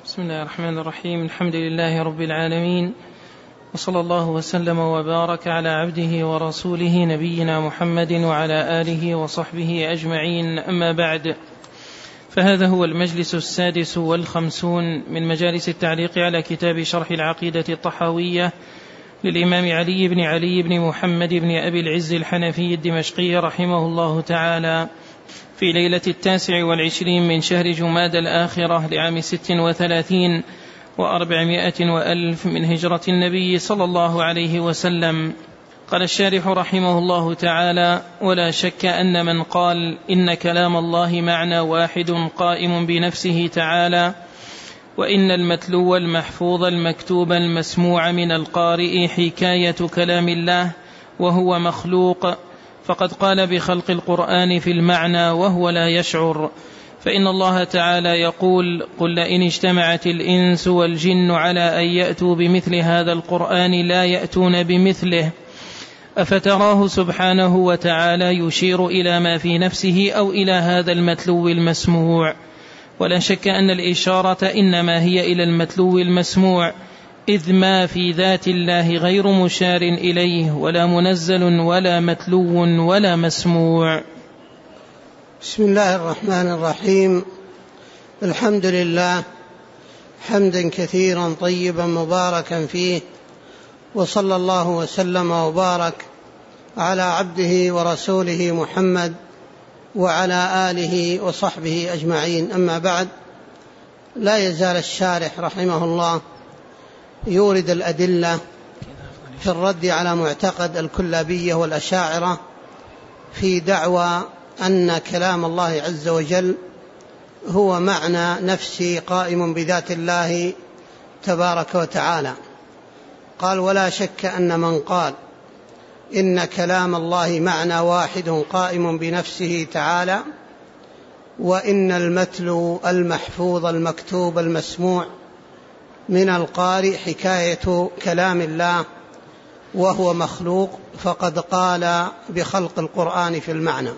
بسم الله الرحمن الرحيم. الحمد لله رب العالمين، وصلى الله وسلم وبارك على عبده ورسوله نبينا محمد وعلى آله وصحبه أجمعين. أما بعد، فهذا هو المجلس 56 من مجالس التعليق على كتاب شرح العقيدة الطحاوية للإمام علي بن محمد بن أبي العز الحنفي الدمشقي رحمه الله تعالى، في ليلة 29 من شهر جماد الآخرة لعام 36 و400 وألف من هجرة النبي صلى الله عليه وسلم. قال الشارح رحمه الله تعالى: ولا شك أن من قال إن كلام الله معنى واحد قائم بنفسه تعالى، وإن المتلو المحفوظ المكتوب المسموع من القارئ حكاية كلام الله وهو مخلوق، فقد قال بخلق القرآن في المعنى وهو لا يشعر. فإن الله تعالى يقول: قل لئن اجتمعت الإنس والجن على أن يأتوا بمثل هذا القرآن لا يأتون بمثله. أفتراه سبحانه وتعالى يشير إلى ما في نفسه أو إلى هذا المتلو المسموع؟ ولا شك أن الإشارة إنما هي إلى المتلو المسموع، إذ ما في ذات الله غير مشار إليه، ولا منزل ولا متلو ولا مسموع. بسم الله الرحمن الرحيم. الحمد لله حمدا كثيرا طيبا مباركا فيه، وصلى الله وسلم وبارك على عبده ورسوله محمد وعلى آله وصحبه أجمعين. أما بعد، لا يزال الشارح رحمه الله يورد الأدلة في الرد على معتقد الكلابية والأشاعرة في دعوى أن كلام الله عز وجل هو معنى نفسي قائم بذات الله تبارك وتعالى. قال: ولا شك أن من قال إن كلام الله معنى واحد قائم بنفسه تعالى، وإن المتلو المحفوظ المكتوب المسموع من القارئ حكاية كلام الله وهو مخلوق، فقد قال بخلق القرآن في المعنى.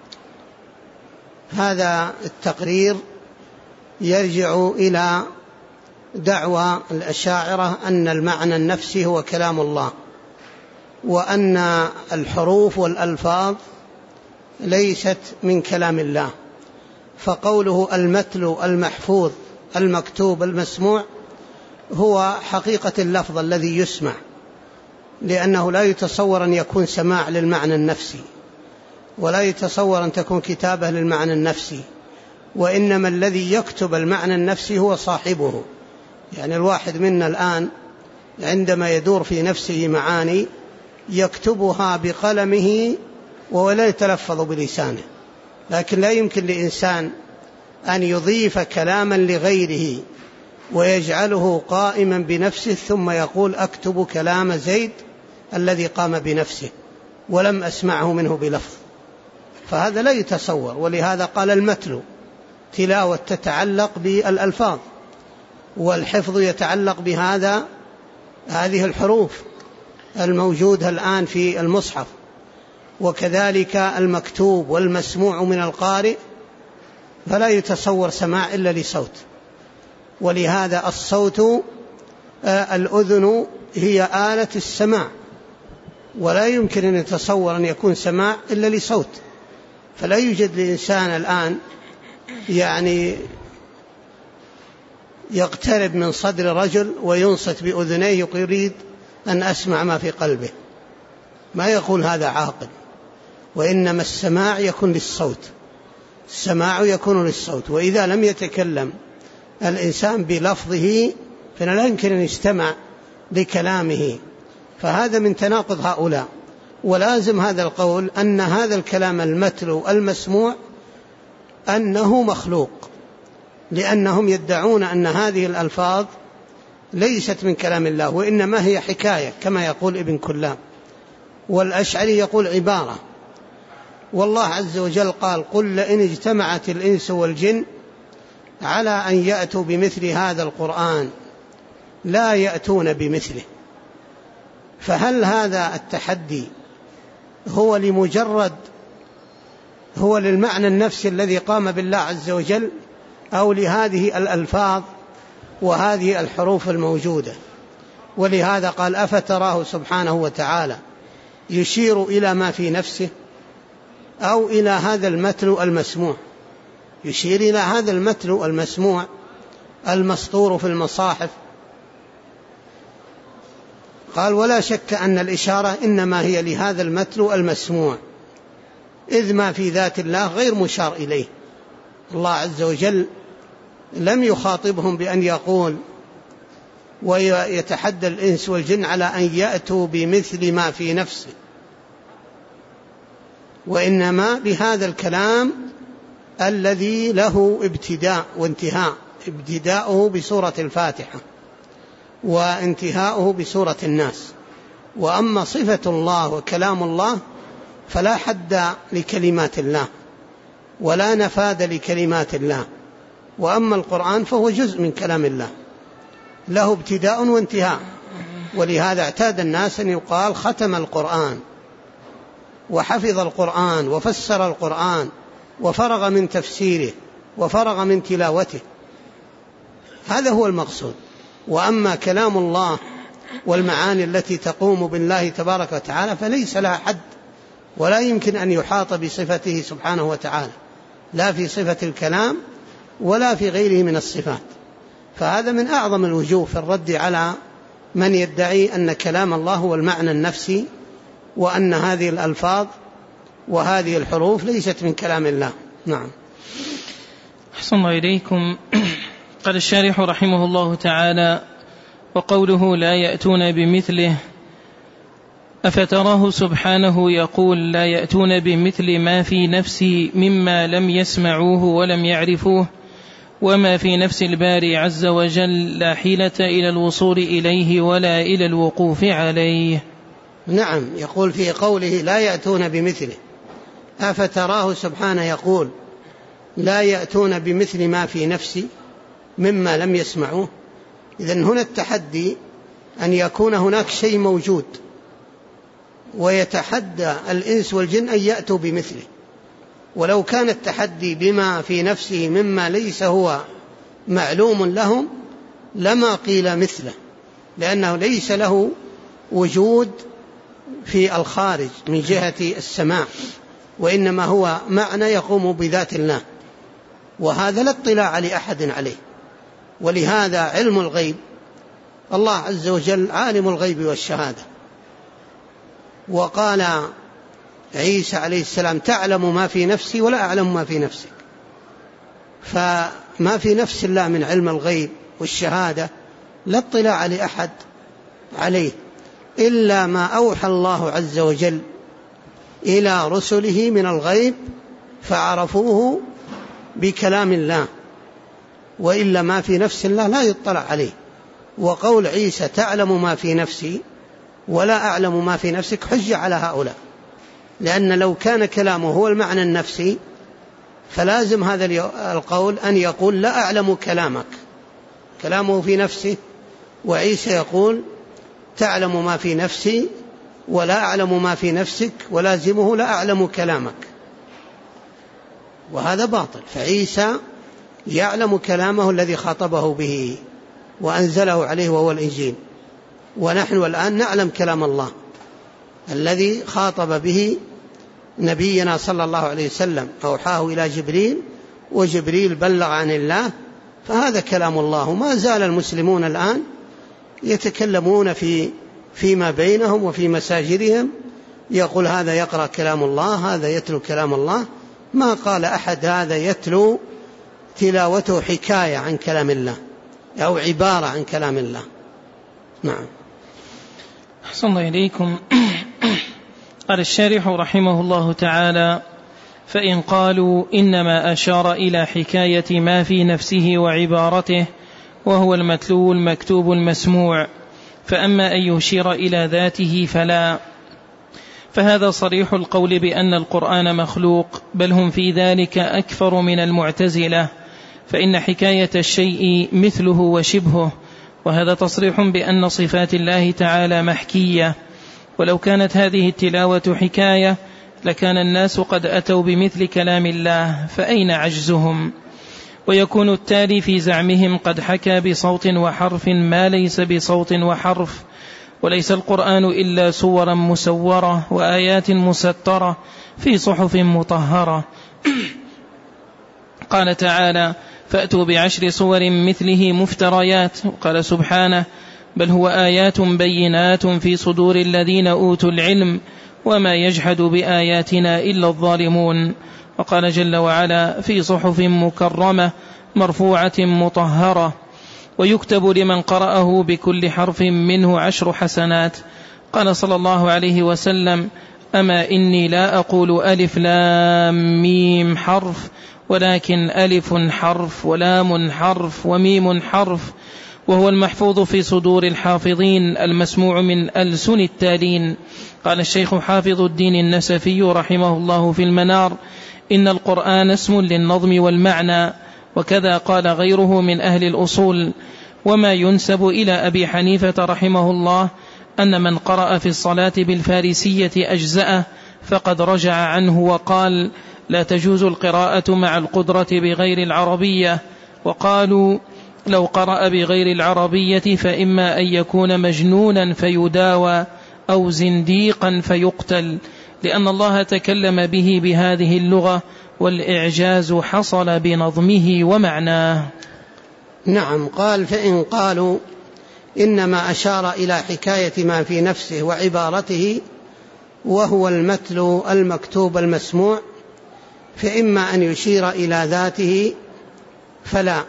هذا التقرير يرجع إلى دعوى الأشاعرة أن المعنى النفسي هو كلام الله، وأن الحروف والألفاظ ليست من كلام الله. فقوله المتلو المحفوظ المكتوب المسموع هو حقيقة اللفظ الذي يسمع، لأنه لا يتصور أن يكون سماع للمعنى النفسي، ولا يتصور أن تكون كتابة للمعنى النفسي، وإنما الذي يكتب المعنى النفسي هو صاحبه. يعني الواحد منا الآن عندما يدور في نفسه معاني يكتبها بقلمه ولا يتلفظ بلسانه، لكن لا يمكن لإنسان أن يضيف كلاما لغيره ويجعله قائما بنفسه ثم يقول أكتب كلام زيد الذي قام بنفسه ولم أسمعه منه بلفظ، فهذا لا يتصور. ولهذا قال المتلو تلاوة تتعلق بالألفاظ، والحفظ يتعلق بهذه الحروف الموجودة الآن في المصحف، وكذلك المكتوب والمسموع من القارئ، فلا يتصور سماع إلا لصوت. ولهذا الصوت الأذن هي آلة السماع، ولا يمكن أن يتصور أن يكون سماع إلا لصوت. فلا يوجد لإنسان الآن يعني يقترب من صدر رجل وينصت بأذنيه يريد أن أسمع ما في قلبه، ما يقول هذا عاقل. وإنما السماع يكون للصوت، السماع يكون للصوت. وإذا لم يتكلم الإنسان بلفظه فإنه لا يمكن أن يستمع لكلامه، فهذا من تناقض هؤلاء. ولازم هذا القول أن هذا الكلام المتلو المسموع أنه مخلوق، لأنهم يدعون أن هذه الألفاظ ليست من كلام الله، وإنما هي حكاية كما يقول ابن كلاب، والأشعري يقول عبارة. والله عز وجل قال: قل لئن اجتمعت الإنس والجن على أن يأتوا بمثل هذا القرآن لا يأتون بمثله. فهل هذا التحدي هو للمعنى النفسي الذي قام بالله عز وجل، أو لهذه الألفاظ وهذه الحروف الموجودة. ولهذا قال أفتراه سبحانه وتعالى يشير إلى ما في نفسه أو إلى هذا المتلو المسموع، يشير إلى هذا المتلو المسموع المسطور في المصاحف. قال ولا شك أن الإشارة إنما هي لهذا المتلو المسموع، إذ ما في ذات الله غير مشار إليه. الله عز وجل لم يخاطبهم بأن يقول ويتحدى الإنس والجن على أن يأتوا بمثل ما في نفسه، وإنما بهذا الكلام الذي له ابتداء وانتهاء، ابتداؤه بسورة الفاتحة وانتهاؤه بسورة الناس. وأما صفة الله وكلام الله فلا حد لكلمات الله ولا نفاد لكلمات الله. وأما القرآن فهو جزء من كلام الله له ابتداء وانتهاء. ولهذا اعتاد الناس أن يقال ختم القرآن وحفظ القرآن وفسر القرآن وفرغ من تفسيره وفرغ من تلاوته، هذا هو المقصود. وأما كلام الله والمعاني التي تقوم بالله تبارك وتعالى فليس لها حد، ولا يمكن أن يحاط بصفته سبحانه وتعالى، لا في صفة الكلام ولا في غيره من الصفات. فهذا من أعظم الوجوه في الرد على من يدعي أن كلام الله هو المعنى النفسي، وأن هذه الألفاظ وهذه الحروف ليست من كلام الله. نعم. أحسن الله إليكم. قال الشارح رحمه الله تعالى: وقوله لا يأتون بمثله، أفتراه سبحانه يقول لا يأتون بمثل ما في نفسي مما لم يسمعوه ولم يعرفوه، وما في نفس الباري عز وجل لا حيلة إلى الوصول إليه ولا إلى الوقوف عليه. نعم، يقول في قوله لا يأتون بمثله، أفتراه سبحانه يقول لا يأتون بمثل ما في نفسي مما لم يسمعوه. إذن هنا التحدي أن يكون هناك شيء موجود ويتحدى الإنس والجن أن يأتوا بمثله. ولو كان التحدي بما في نفسه مما ليس هو معلوم لهم لما قيل مثله، لأنه ليس له وجود في الخارج من جهة السماع، وإنما هو معنى يقوم بذات الله، وهذا لا اطلاع لأحد عليه. ولهذا علم الغيب الله عز وجل عالم الغيب والشهادة. وقال عيسى عليه السلام تعلم ما في نفسي ولا أعلم ما في نفسك. فما في نفس الله من علم الغيب والشهادة لا اطلاع لأحد عليه إلا ما أوحى الله عز وجل إلى رسله من الغيب فعرفوه بكلام الله، وإلا ما في نفس الله لا يطلع عليه. وقول عيسى تعلم ما في نفسي ولا أعلم ما في نفسك حجة على هؤلاء، لأن لو كان كلامه هو المعنى النفسي فلازم هذا القول أن يقول لا أعلم كلامك، كلامه في نفسه، وعيسى يقول تعلم ما في نفسي ولا أعلم ما في نفسك، ولازمه لا أعلم كلامك، وهذا باطل. فعيسى يعلم كلامه الذي خاطبه به وأنزله عليه وهو الإنجيل، ونحن الآن نعلم كلام الله الذي خاطب به نبينا صلى الله عليه وسلم، أوحاه إلى جبريل وجبريل بلغ عن الله، فهذا كلام الله. ما زال المسلمون الآن يتكلمون فيما بينهم وفي مساجدهم، يقول هذا يقرأ كلام الله، هذا يتلو كلام الله. ما قال أحد هذا يتلو تلاوته حكاية عن كلام الله أو عبارة عن كلام الله. نعم. أحسن الله إليكم. قال الشارح رحمه الله تعالى: فإن قالوا إنما أشار إلى حكاية ما في نفسه وعبارته وهو المتلو المكتوب المسموع، فأما أن يشير إلى ذاته فلا، فهذا صريح القول بأن القرآن مخلوق، بل هم في ذلك أكثر من المعتزلة، فإن حكاية الشيء مثله وشبهه، وهذا تصريح بأن صفات الله تعالى محكية. ولو كانت هذه التلاوة حكاية لكان الناس قد أتوا بمثل كلام الله، فأين عجزهم؟ ويكون التالي في زعمهم قد حكى بصوت وحرف ما ليس بصوت وحرف، وليس القرآن إلا سورا مسورة وآيات مسترة في صحف مطهرة. قال تعالى: فأتوا ب10 سور مثله مفتريات. وقال سبحانه: بل هو آيات بينات في صدور الذين أوتوا العلم وما يجحد بآياتنا إلا الظالمون. وقال جل وعلا: في صحف مكرمة مرفوعة مطهرة، ويكتب لمن قرأه بكل حرف منه 10 حسنات. قال صلى الله عليه وسلم: أما إني لا أقول ألف لام ميم حرف، ولكن ألف حرف ولام حرف وميم حرف، وهو المحفوظ في صدور الحافظين المسموع من ألسن التالين. قال الشيخ حافظ الدين النسفي رحمه الله في المنار: إن القرآن اسم للنظم والمعنى. وكذا قال غيره من أهل الأصول. وما ينسب إلى أبي حنيفة رحمه الله أن من قرأ في الصلاة بالفارسية أجزأه فقد رجع عنه وقال: لا تجوز القراءة مع القدرة بغير العربية. وقالوا: لو قرأ بغير العربية فإما أن يكون مجنونا فيداوى أو زنديقا فيقتل، لأن الله تكلم به بهذه اللغة، والإعجاز حصل بنظمه ومعناه. نعم. قال: فإن قالوا إنما أشار إلى حكاية ما في نفسه وعبارته وهو المتل المكتوب المسموع، فإما أن يشير إلى ذاته فلا،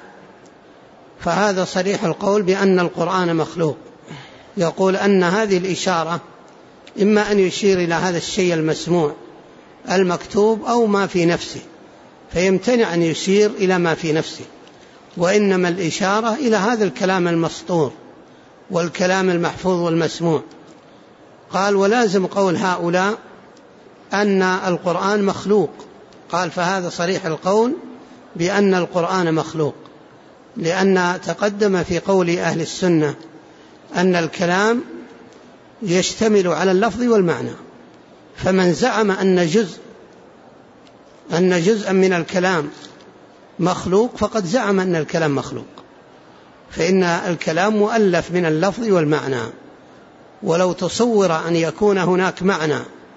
فهذا صريح القول بأن القرآن مخلوق. يقول أن هذه الإشارة إما أن يشير إلى هذا الشيء المسموع المكتوب أو ما في نفسه، فيمتنع أن يشير إلى ما في نفسه، وإنما الإشارة إلى هذا الكلام المسطور والكلام المحفوظ والمسموع. قال: ولازم قول هؤلاء أن القرآن مخلوق. قال: فهذا صريح القول بأن القرآن مخلوق، لأن تقدم في قول أهل السنة أن الكلام يشتمل على اللفظ والمعنى، فمن زعم أن جزءا من الكلام مخلوق فقد زعم أن الكلام مخلوق، فإن الكلام مؤلف من اللفظ والمعنى. ولو تصور أن يكون هناك معنى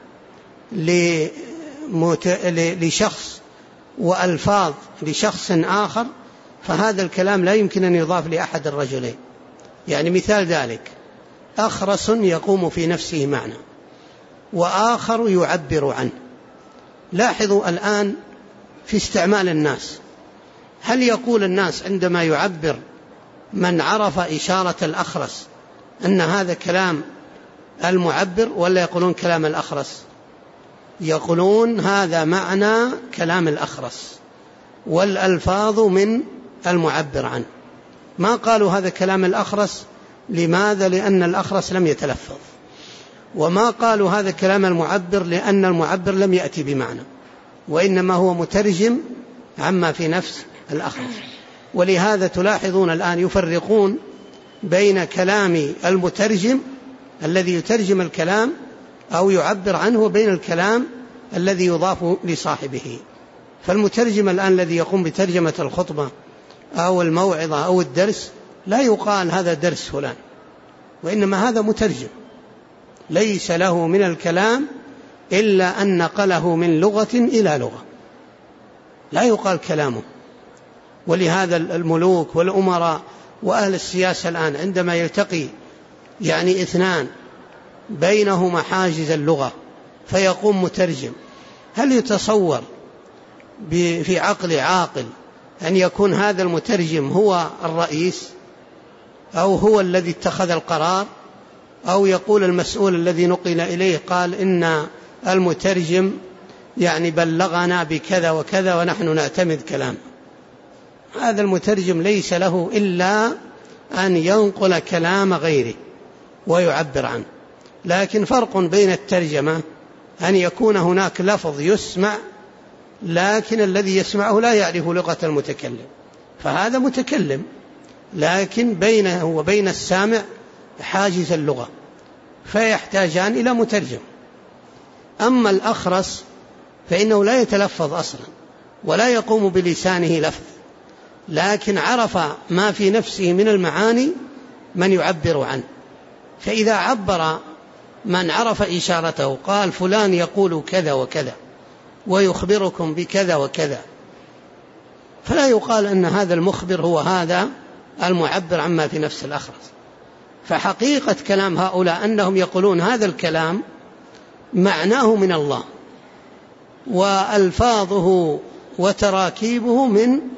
لشخص وألفاظ لشخص آخر، فهذا الكلام لا يمكن أن يضاف لأحد الرجلين. يعني مثال ذلك: أخرس يقوم في نفسه معنى وآخر يعبر عنه. لاحظوا الآن في استعمال الناس، هل يقول الناس عندما يعبر من عرف إشارة الأخرس أن هذا كلام المعبر، ولا يقولون كلام الأخرس؟ يقولون هذا معنى كلام الأخرس والألفاظ من المعبر عنه. ما قالوا هذا كلام الأخرس. لماذا؟ لأن الأخرس لم يتلفظ. وما قالوا هذا كلام المعبر لأن المعبر لم يأتي بمعنى، وإنما هو مترجم عما في نفس الأخرس. ولهذا تلاحظون الآن يفرقون بين كلام المترجم الذي يترجم الكلام أو يعبر عنه وبين الكلام الذي يضاف لصاحبه. فالمترجم الآن الذي يقوم بترجمة الخطبة أو الموعظة أو الدرس لا يقال هذا درس فلان، وإنما هذا مترجم ليس له من الكلام إلا أن نقله من لغة إلى لغة، لا يقال كلامه. ولهذا الملوك والأمراء وأهل السياسة الآن عندما يلتقي يعني اثنان بينهما حاجز اللغة فيقوم مترجم، هل يتصور في عقل عاقل أن يكون هذا المترجم هو الرئيس أو هو الذي اتخذ القرار، أو يقول المسؤول الذي نقل إليه قال إن المترجم يعني بلغنا بكذا وكذا ونحن نعتمد كلامه؟ هذا المترجم ليس له إلا أن ينقل كلام غيره ويعبر عنه. لكن فرق بين الترجمة أن يكون هناك لفظ يسمع لكن الذي يسمعه لا يعرف لغة المتكلم، فهذا متكلم، لكن بينه وبين السامع حاجز اللغة فيحتاجان إلى مترجم. أما الأخرس فإنه لا يتلفظ أصلا ولا يقوم بلسانه لفظ، لكن عرف ما في نفسه من المعاني من يعبر عنه. فإذا عبر من عرف إشارته قال فلان يقول كذا وكذا ويخبركم بكذا وكذا، فلا يقال أن هذا المخبر هو هذا المعبر عما في نفس الأخرس. فحقيقة كلام هؤلاء أنهم يقولون هذا الكلام معناه من الله وألفاظه وتراكيبه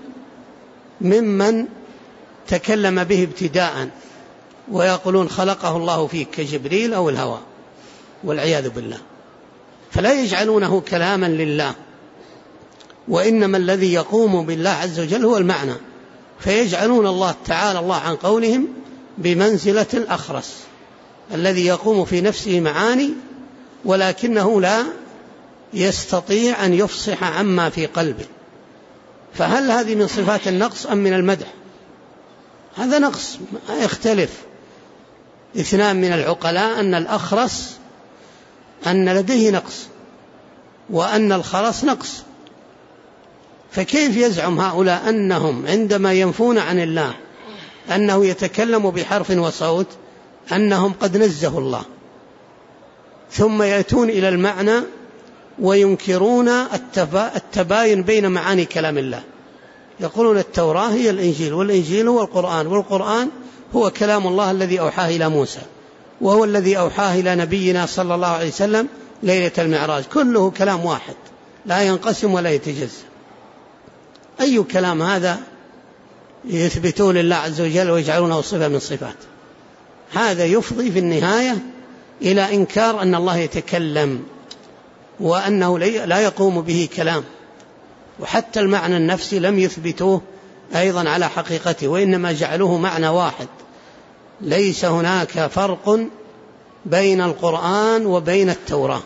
ممن تكلم به ابتداء، ويقولون خلقه الله فيه كجبريل أو الهوى والعياذ بالله، فلا يجعلونه كلاما لله، وإنما الذي يقوم بالله عز وجل هو المعنى، فيجعلون الله تعالى الله عن قولهم بمنزلة الأخرس الذي يقوم في نفسه معاني ولكنه لا يستطيع أن يفصح عما في قلبه. فهل هذه من صفات النقص أم من المدح؟ هذا نقص، يختلف اثنان من العقلاء أن الأخرس أن لديه نقص وأن الخرس نقص، فكيف يزعم هؤلاء أنهم عندما ينفون عن الله أنه يتكلم بحرف وصوت أنهم قد نزهوا الله، ثم يأتون إلى المعنى وينكرون التباين بين معاني كلام الله؟ يقولون التوراة هي الإنجيل، والإنجيل هو القرآن، والقرآن هو كلام الله الذي أوحاه إلى موسى، وهو الذي أوحاه إلى نبينا صلى الله عليه وسلم ليلة المعراج، كله كلام واحد لا ينقسم ولا يتجزأ. أي كلام هذا يثبتون لله عز وجل ويجعلونه صفة من صفات؟ هذا يفضي في النهاية إلى إنكار أن الله يتكلم وأنه لا يقوم به كلام، وحتى المعنى النفسي لم يثبتوه أيضا على حقيقته، وإنما جعلوه معنى واحد. ليس هناك فرق بين القرآن وبين التوراة،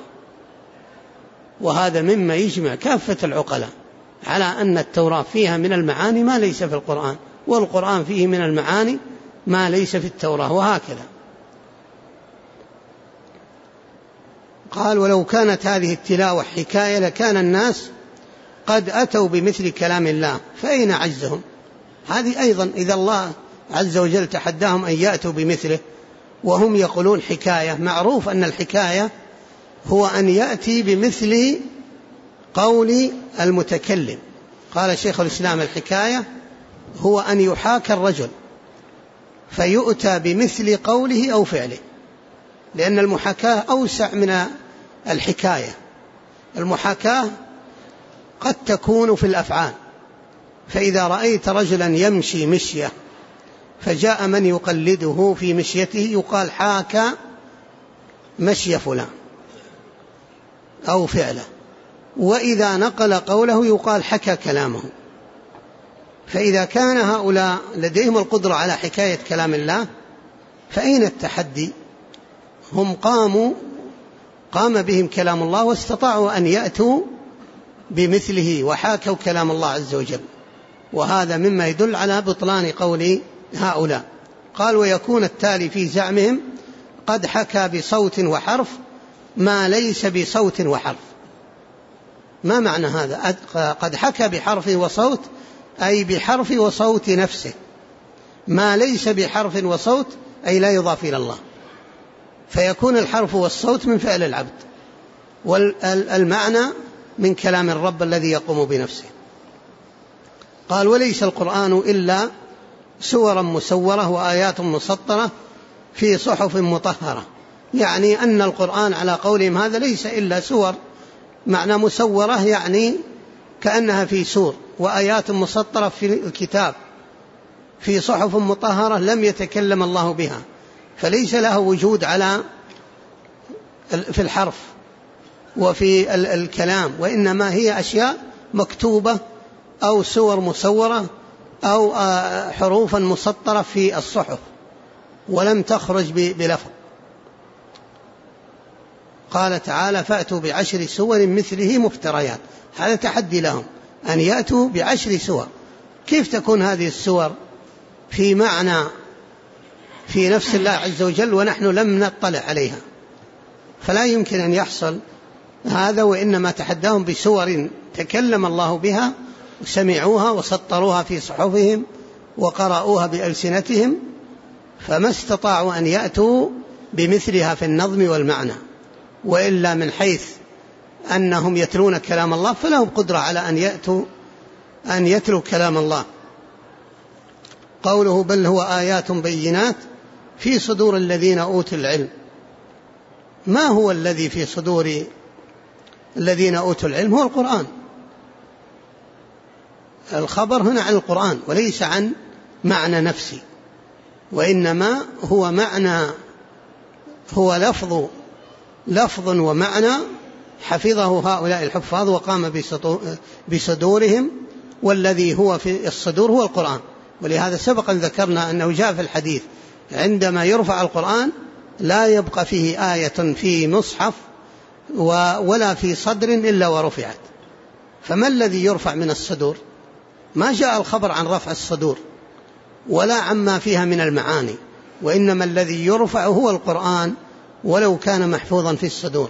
وهذا مما يجمع كافة العقلاء على أن التوراة فيها من المعاني ما ليس في القرآن، والقرآن فيه من المعاني ما ليس في التوراة، وهكذا. قال ولو كانت هذه التلاوة حكاية لكان الناس قد أتوا بمثل كلام الله، فأين عجزهم؟ هذه أيضا إذا الله عز وجل تحداهم أن يأتوا بمثله وهم يقولون حكاية، معروف أن الحكاية هو أن يأتي بمثل قول المتكلم. قال شيخ الإسلام الحكاية هو أن يحاكى الرجل فيؤتى بمثل قوله أو فعله، لأن المحاكاة أوسع من الحكاية. المحاكاة قد تكون في الأفعال، فإذا رأيت رجلا يمشي مشية فجاء من يقلده في مشيته يقال حاكى مشي فلان أو فعله، وإذا نقل قوله يقال حكى كلامه. فإذا كان هؤلاء لديهم القدرة على حكاية كلام الله فأين التحدي؟ هم قام بهم كلام الله واستطاعوا أن يأتوا بمثله وحاكوا كلام الله عز وجل، وهذا مما يدل على بطلان قول هؤلاء. قال ويكون التالي في زعمهم قد حكى بصوت وحرف ما ليس بصوت وحرف. ما معنى هذا؟ قد حكى بحرف وصوت أي بحرف وصوت نفسه، ما ليس بحرف وصوت أي لا يضاف إلى الله، فيكون الحرف والصوت من فعل العبد، والمعنى من كلام الرب الذي يقوم بنفسه. قال وليس القرآن إلا سورا مسورة وآيات مسطرة في صحف مطهرة، يعني أن القرآن على قولهم هذا ليس إلا سور، معنى مسورة يعني كأنها في سور، وآيات مسطرة في الكتاب في صحف مطهرة لم يتكلم الله بها، فليس له وجود في الحرف وفي الكلام، وإنما هي أشياء مكتوبة أو سور مصورة أو حروفا مسطرة في الصحف ولم تخرج بلفظ. قال تعالى فأتوا بعشر سور مثله مفتريات، هذا تحدي لهم أن يأتوا بعشر سور. كيف تكون هذه السور في معنى في نفس الله عز وجل ونحن لم نطلع عليها؟ فلا يمكن أن يحصل هذا، وإنما تحداهم بسور تكلم الله بها سمعوها وسطروها في صحفهم وقرأوها بألسنتهم، فما استطاعوا أن يأتوا بمثلها في النظم والمعنى. وإلا من حيث أنهم يتلون كلام الله فلهم قدرة على أن يتلوا كلام الله. قوله بل هو آيات بينات في صدور الذين أوتوا العلم. ما هو الذي في صدور الذين أوتوا العلم؟ هو القرآن. الخبر هنا عن القرآن وليس عن معنى نفسي، وإنما هو لفظ ومعنى حفظه هؤلاء الحفاظ وقام بصدورهم، والذي هو في الصدور هو القرآن. ولهذا سبق أن ذكرنا أنه جاء في الحديث عندما يرفع القرآن لا يبقى فيه آية في مصحف ولا في صدر إلا ورفعت. فما الذي يرفع من الصدور؟ ما جاء الخبر عن رفع الصدور ولا عما فيها من المعاني، وإنما الذي يرفع هو القرآن ولو كان محفوظا في الصدور.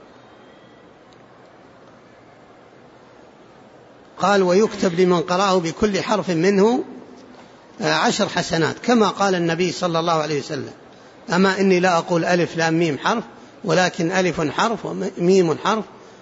قال ويكتب لمن قرأه بكل حرف منه 10 حسنات، كما قال النبي صلى الله عليه وسلم: أما إني لا أقول ألف لام ميم حرف، ولكن ألف حرف وميم حرف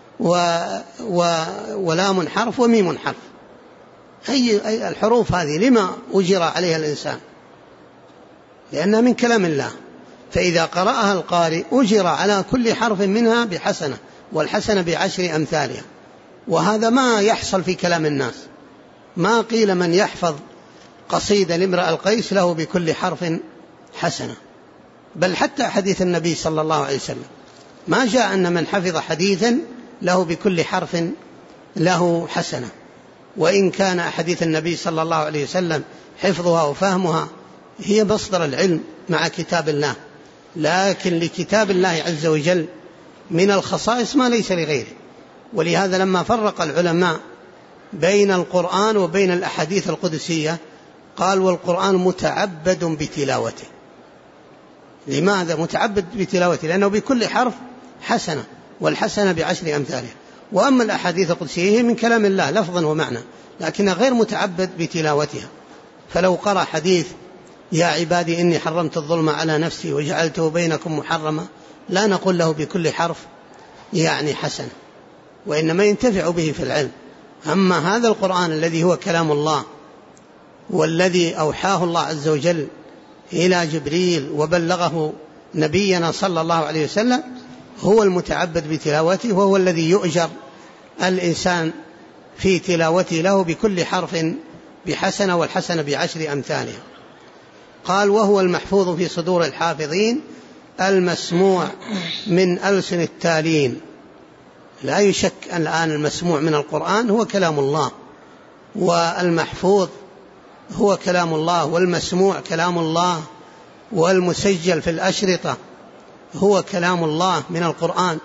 ولام حرف وميم حرف. أي الحروف هذه لما أجر عليها الإنسان؟ لأنها من كلام الله، فإذا قرأها القارئ أجر على كل حرف منها بحسنة، والحسنة ب10 أمثالها. وهذا ما يحصل في كلام الناس. ما قيل من يحفظ قصيدة لامرأ القيس له بكل حرف حسنة، بل حتى حديث النبي صلى الله عليه وسلم ما جاء أن من حفظ حديثا له بكل حرف له حسنة. وإن كان حديث النبي صلى الله عليه وسلم حفظها وفهمها هي مصدر العلم مع كتاب الله، لكن لكتاب الله عز وجل من الخصائص ما ليس لغيره. ولهذا لما فرق العلماء بين القرآن وبين الأحاديث القدسية قال والقرآن متعبد بتلاوته. لماذا متعبد بتلاوته؟ لأنه بكل حرف حسنة، والحسنة ب10 أمثالها. وأما الأحاديث القدسية هي من كلام الله لفظا ومعنى، لكنها غير متعبد بتلاوتها. فلو قرأ حديث يا عبادي إني حرمت الظلم على نفسي وجعلته بينكم محرما، لا نقول له بكل حرف يعني حسنة، وإنما ينتفع به في العلم. أما هذا القرآن الذي هو كلام الله والذي أوحاه الله عز وجل إلى جبريل وبلغه نبينا صلى الله عليه وسلم هو المتعبد بتلاوته، وهو الذي يؤجر الإنسان في تلاوته له بكل حرف بحسنة، والحسنة ب10 أمثالها. قال وهو المحفوظ في صدور الحافظين المسموع من ألسن التالين. لا يشك أن الآن المسموع من القرآن هو كلام الله، والمحفوظ هو كلام الله، والمسموع كلام الله، والمسجل في الأشرطة هو كلام الله من القرآن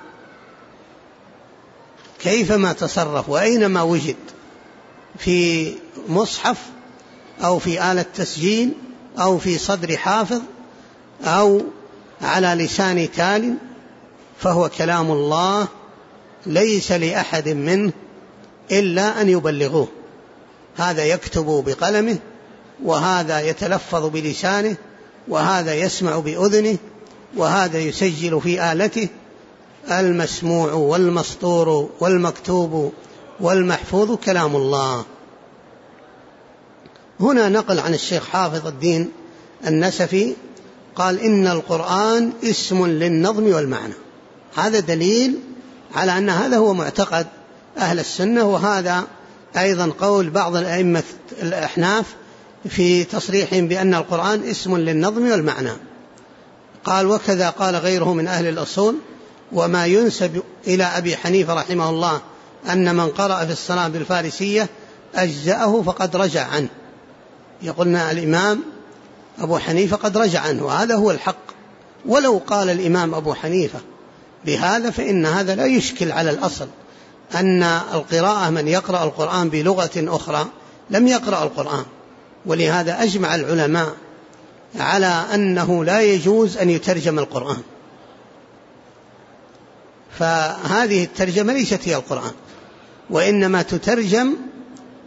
كيفما تصرف وأينما وجد، في مصحف أو في آلة تسجيل أو في صدر حافظ أو على لسان تال، فهو كلام الله ليس لأحد منه إلا أن يبلغوه. هذا يكتب بقلمه، وهذا يتلفظ بلسانه، وهذا يسمع بأذنه، وهذا يسجل في آلته. المسموع والمسطور والمكتوب والمحفوظ كلام الله. هنا نقل عن الشيخ حافظ الدين النسفي قال إن القرآن اسم للنظم والمعنى. هذا دليل على أن هذا هو معتقد أهل السنة، وهذا أيضا قول بعض الأئمة الأحناف في تصريحهم بأن القرآن اسم للنظم والمعنى. قال وكذا قال غيره من أهل الأصول. وما ينسب إلى أبي حنيفة رحمه الله أن من قرأ في الصلاة بالفارسية أجزأه فقد رجع عنه. يقولنا الإمام أبو حنيفة قد رجع عنه، وهذا هو الحق. ولو قال الإمام أبو حنيفة بهذا فإن هذا لا يشكل على الأصل أن القراءة من يقرأ القرآن بلغة أخرى لم يقرأ القرآن. ولهذا أجمع العلماء على أنه لا يجوز أن يترجم القرآن، فهذه الترجمة ليست هي القرآن، وإنما تترجم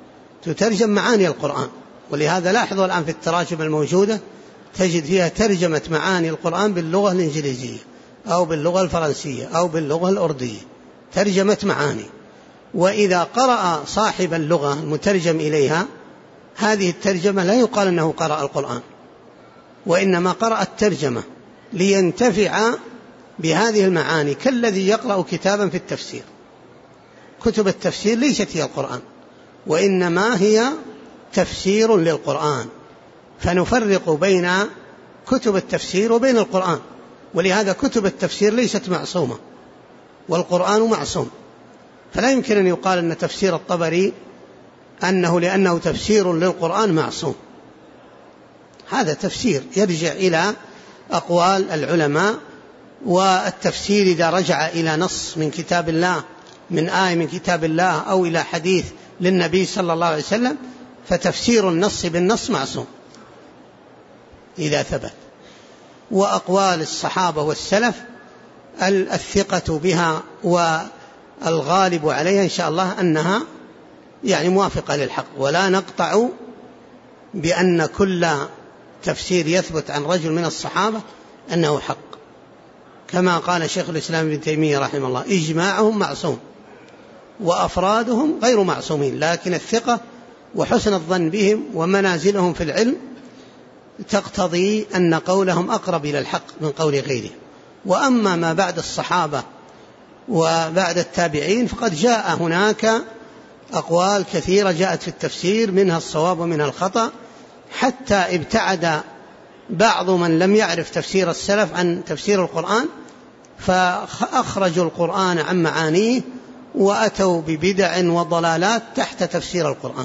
تترجم معاني القرآن. ولهذا لاحظوا الآن في التراجم الموجودة تجد فيها ترجمة معاني القرآن باللغة الإنجليزية أو باللغة الفرنسية أو باللغة الأردية، ترجمة معاني. وإذا قرأ صاحب اللغة المترجم إليها هذه الترجمة لا يقال أنه قرأ القرآن، وإنما قرأ الترجمة لينتفع بهذه المعاني، كالذي يقرأ كتابا في التفسير. كتب التفسير ليست هي القرآن، وإنما هي تفسير للقرآن، فنفرق بين كتب التفسير وبين القرآن. ولهذا كتب التفسير ليست معصومة والقرآن معصوم، فلا يمكن أن يقال أن تفسير الطبري أنه لأنه تفسير للقرآن معصوم. هذا تفسير يرجع إلى أقوال العلماء، والتفسير إذا رجع إلى نص من كتاب الله، من آية من كتاب الله، أو إلى حديث للنبي صلى الله عليه وسلم، فتفسير النص بالنص معصوم إذا ثبت. وأقوال الصحابة والسلف الثقة بها والغالب عليها إن شاء الله أنها يعني موافقة للحق، ولا نقطع بأن كل تفسير يثبت عن رجل من الصحابة أنه حق، كما قال شيخ الإسلام ابن تيمية رحمه الله: إجماعهم معصوم وأفرادهم غير معصومين، لكن الثقة وحسن الظن بهم ومنازلهم في العلم تقتضي أن قولهم أقرب إلى الحق من قول غيره. وأما ما بعد الصحابة وبعد التابعين فقد جاء هناك أقوال كثيرة جاءت في التفسير، منها الصواب ومنها الخطأ، حتى ابتعد بعض من لم يعرف تفسير السلف عن تفسير القرآن، فأخرجوا القرآن عن معانيه وأتوا ببدع وضلالات تحت تفسير القرآن،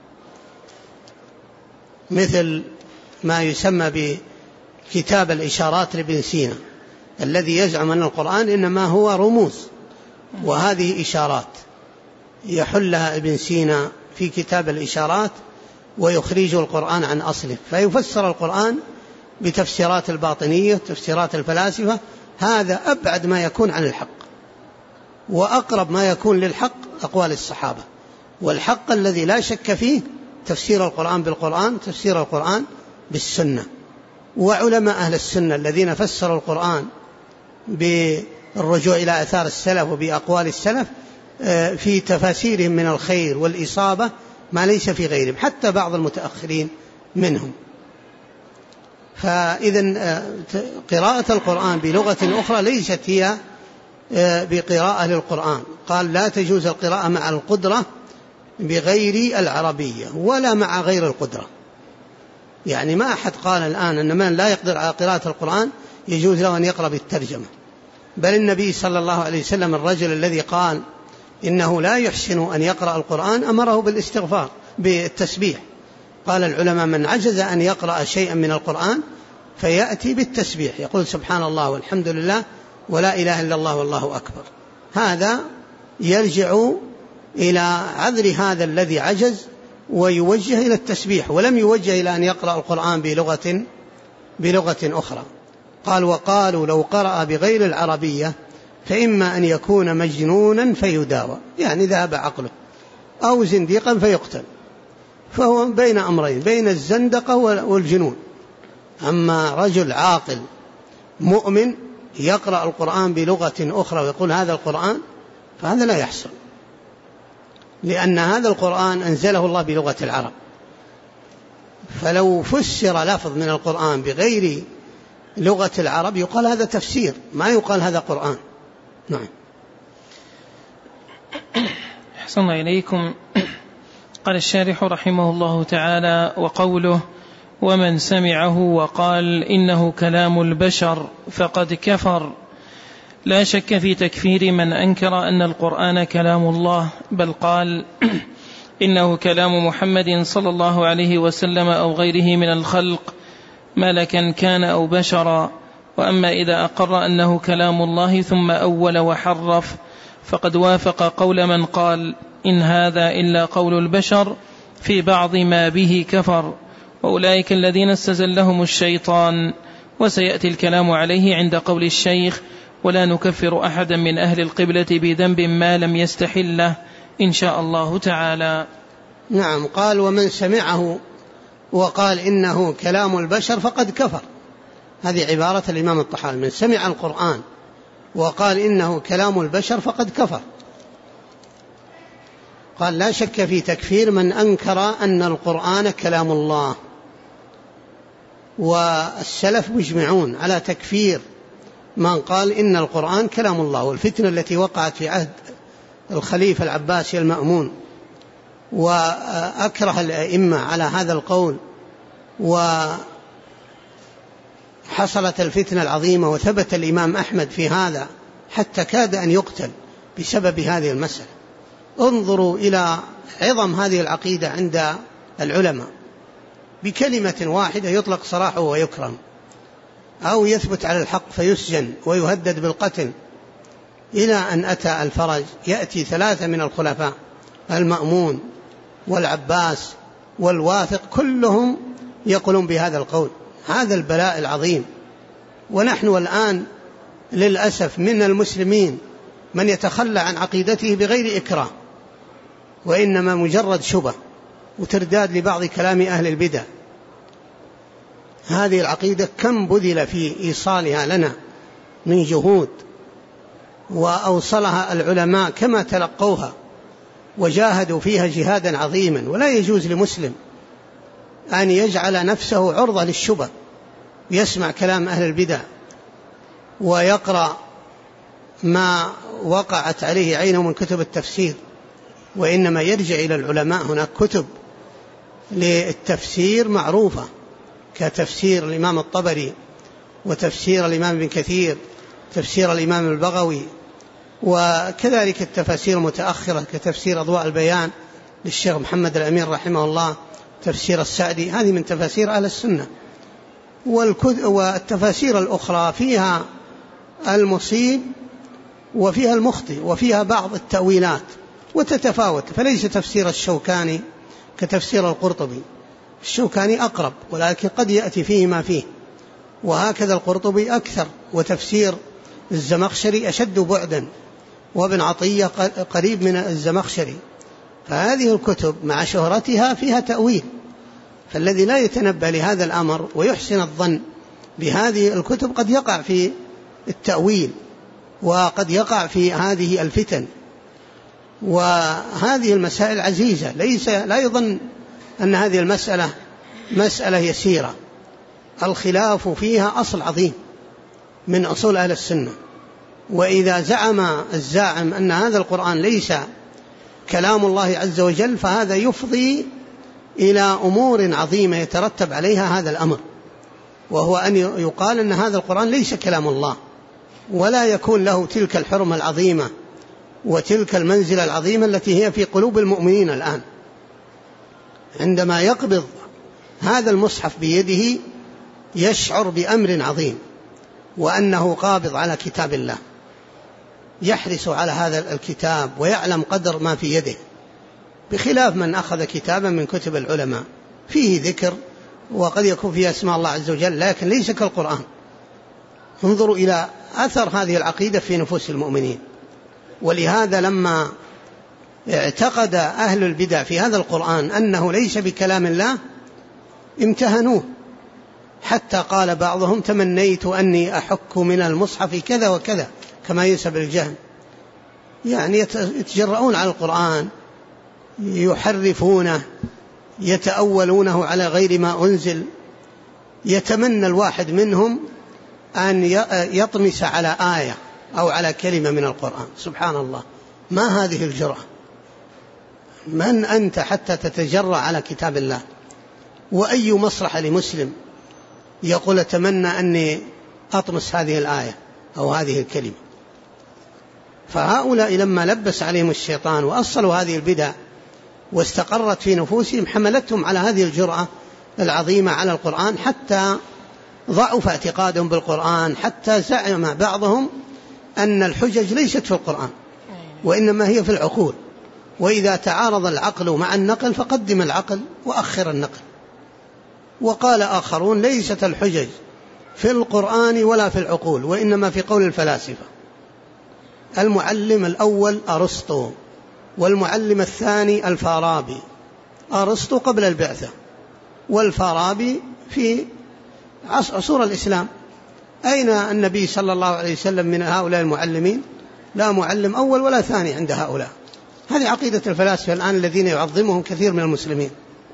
مثل ما يسمى بكتاب الإشارات لابن سينا، الذي يزعم أن القرآن إنما هو رموز وهذه إشارات، يحلها ابن سينا في كتاب الإشارات ويخرج القرآن عن أصله، فيفسر القرآن بتفسيرات الباطنية، تفسيرات الفلاسفة. هذا أبعد ما يكون عن الحق، وأقرب ما يكون للحق أقوال الصحابة، والحق الذي لا شك فيه تفسير القرآن بالقرآن، تفسير القرآن بالسنة. وعلماء أهل السنة الذين فسروا القرآن بالرجوع إلى آثار السلف وبأقوال السلف في تفاسيرهم من الخير والإصابة ما ليس في غيرهم، حتى بعض المتأخرين منهم. فإذا قراءة القرآن بلغة أخرى ليست هي بقراءة للقرآن. قال: لا تجوز القراءة مع القدرة بغير العربية ولا مع غير القدرة. يعني ما أحد قال الآن أن من لا يقدر على قراءة القرآن يجوز له أن يقرأ بالترجمة، بل النبي صلى الله عليه وسلم الرجل الذي قال إنه لا يحسن أن يقرأ القرآن أمره بالاستغفار بالتسبيح. قال العلماء: من عجز أن يقرأ شيئا من القرآن فيأتي بالتسبيح، يقول سبحان الله والحمد لله ولا إله إلا الله والله أكبر. هذا يرجع إلى عذر هذا الذي عجز ويوجه إلى التسبيح، ولم يوجه إلى أن يقرأ القرآن بلغة أخرى. قال: وقالوا لو قرأ بغير العربية فإما أن يكون مجنونا فيداوى، يعني ذهب عقله، أو زنديقا فيقتل، فهو بين أمرين، بين الزندقة والجنون. أما رجل عاقل مؤمن يقرأ القرآن بلغة أخرى ويقول هذا القرآن، فهذا لا يحصل، لأن هذا القرآن أنزله الله بلغة العرب. فلو فسر لفظ من القرآن بغير لغة العرب يقال هذا تفسير، ما يقال هذا قرآن. نعم. أحسن إليكم. قال الشارح رحمه الله تعالى: وقوله: ومن سمعه وقال إنه كلام البشر فقد كفر، لا شك في تكفير من أنكر أن القرآن كلام الله، بل قال إنه كلام محمد صلى الله عليه وسلم أو غيره من الخلق ملكا كان أو بشرا. وأما إذا أقر أنه كلام الله ثم أول وحرف فقد وافق قول من قال إن هذا إلا قول البشر في بعض ما به كفر، وأولئك الذين استزلهم الشيطان. وسيأتي الكلام عليه عند قول الشيخ: ولا نكفر أحدا من أهل القبلة بذنب ما لم يستحله إن شاء الله تعالى. نعم، قال ومن سمعه وقال إنه كلام البشر فقد كفر. هذه عبارة الإمام الطحاوي: من سمع القرآن وقال إنه كلام البشر فقد كفر. قال لا شك في تكفير من أنكر أن القرآن كلام الله، والسلف مجمعون على تكفير من قال إن القرآن كلام الله. والفتنة التي وقعت في عهد الخليفة العباسي المأمون وأكره الأئمة على هذا القول، وحصلت الفتنة العظيمة، وثبت الإمام أحمد في هذا حتى كاد أن يقتل بسبب هذه المسألة. انظروا إلى عظم هذه العقيدة عند العلماء، بكلمة واحدة يطلق سراحه ويكرم، أو يثبت على الحق فيسجن ويهدد بالقتل، إلى أن أتى الفرج. يأتي 3 من الخلفاء، المأمون والعباس والواثق، كلهم يقولون بهذا القول. هذا البلاء العظيم. ونحن الآن للأسف من المسلمين من يتخلى عن عقيدته بغير إكراه، وإنما مجرد شبه وترداد لبعض كلام أهل البدع. هذه العقيدة كم بذل في إيصالها لنا من جهود، وأوصلها العلماء كما تلقوها وجاهدوا فيها جهادا عظيما. ولا يجوز لمسلم أن يجعل نفسه عرضة للشبه، يسمع كلام أهل البدع ويقرأ ما وقعت عليه عينه من كتب التفسير، وإنما يرجع إلى العلماء. هناك كتب للتفسير معروفة، كتفسير الإمام الطبري، وتفسير الإمام ابن كثير، تفسير الإمام البغوي، وكذلك التفاسير المتأخرة كتفسير أضواء البيان للشيخ محمد الأمين رحمه الله، تفسير السعدي. هذه من تفاسير أهل السنة. والتفاسير الأخرى فيها المصيب وفيها المخطئ وفيها بعض التأويلات وتتفاوت، فليس تفسير الشوكاني كتفسير القرطبي. الشوكاني أقرب ولكن قد يأتي فيه ما فيه، وهكذا القرطبي أكثر، وتفسير الزمخشري أشد بعدا، وابن عطية قريب من الزمخشري. فهذه الكتب مع شهرتها فيها تأويل، فالذي لا يتنبه لهذا الأمر ويحسن الظن بهذه الكتب قد يقع في التأويل، وقد يقع في هذه الفتن. وهذه المسائل عزيزة، لا يظن أن هذه المسألة مسألة يسيرة. الخلاف فيها أصل عظيم من أصول أهل السنة. وإذا زعم الزاعم أن هذا القرآن ليس كلام الله عز وجل، فهذا يفضي إلى أمور عظيمة يترتب عليها هذا الأمر، وهو أن يقال أن هذا القرآن ليس كلام الله، ولا يكون له تلك الحرمة العظيمة وتلك المنزلة العظيمة التي هي في قلوب المؤمنين الآن. عندما يقبض هذا المصحف بيده يشعر بأمر عظيم، وأنه قابض على كتاب الله، يحرص على هذا الكتاب ويعلم قدر ما في يده، بخلاف من أخذ كتابا من كتب العلماء فيه ذكر وقد يكون فيه اسماء الله عز وجل، لكن ليس كالقرآن. انظروا إلى أثر هذه العقيدة في نفوس المؤمنين. ولهذا لما اعتقد أهل البدع في هذا القرآن أنه ليس بكلام الله امتهنوه، حتى قال بعضهم: تمنيت أني أحك من المصحف كذا وكذا، كما ينسب الجهم. يعني يتجرؤون على القرآن، يحرفونه، يتأولونه على غير ما أنزل. يتمنى الواحد منهم أن يطمس على آية أو على كلمة من القرآن. سبحان الله، ما هذه الجرأة؟ من أنت حتى تتجرأ على كتاب الله؟ وأي مصلحة لمسلم يقول أتمنى أني أطمس هذه الآية أو هذه الكلمة؟ فهؤلاء لما لبس عليهم الشيطان وأصلوا هذه البدع واستقرت في نفوسهم، حملتهم على هذه الجرأة العظيمة على القرآن، حتى ضعف اعتقادهم بالقرآن، حتى زعم بعضهم أن الحجج ليست في القرآن وإنما هي في العقول، وإذا تعارض العقل مع النقل فقدم العقل وأخر النقل. وقال آخرون: ليست الحجج في القرآن ولا في العقول، وإنما في قول الفلاسفة. المعلم الأول أرسطو، والمعلم الثاني الفارابي، أرسطو قبل البعثة، والفارابي في عصور الإسلام. أين النبي صلى الله عليه وسلم من هؤلاء المعلمين؟ لا معلم أول ولا ثاني عند هؤلاء. هذه عقيدة الفلاسفة الآن الذين يعظمهم كثير من المسلمين،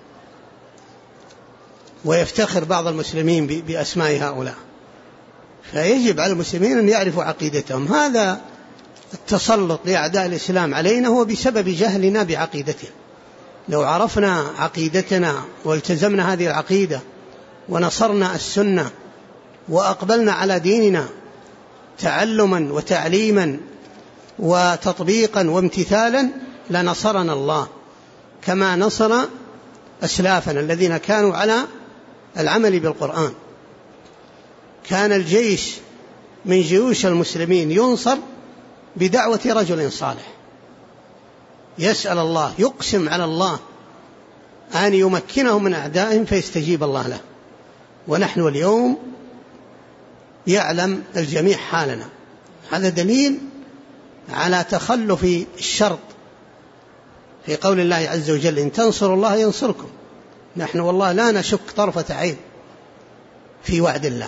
ويفتخر بعض المسلمين بأسماء هؤلاء. فيجب على المسلمين أن يعرفوا عقيدتهم. هذا التسلط لأعداء الإسلام علينا هو بسبب جهلنا بعقيدته. لو عرفنا عقيدتنا والتزمنا هذه العقيدة ونصرنا السنة وأقبلنا على ديننا تعلما وتعليما وتطبيقا وامتثالا لنصرنا الله، كما نصر أسلافنا الذين كانوا على العمل بالقرآن. كان الجيش من جيوش المسلمين ينصر بدعوة رجل صالح يسأل الله، يقسم على الله أن يمكنه من أعدائهم فيستجيب الله له. ونحن اليوم يعلم الجميع حالنا. هذا دليل على تخلف الشرط في قول الله عز وجل: إن تنصروا الله ينصركم. نحن والله لا نشك طرفة عين في وعد الله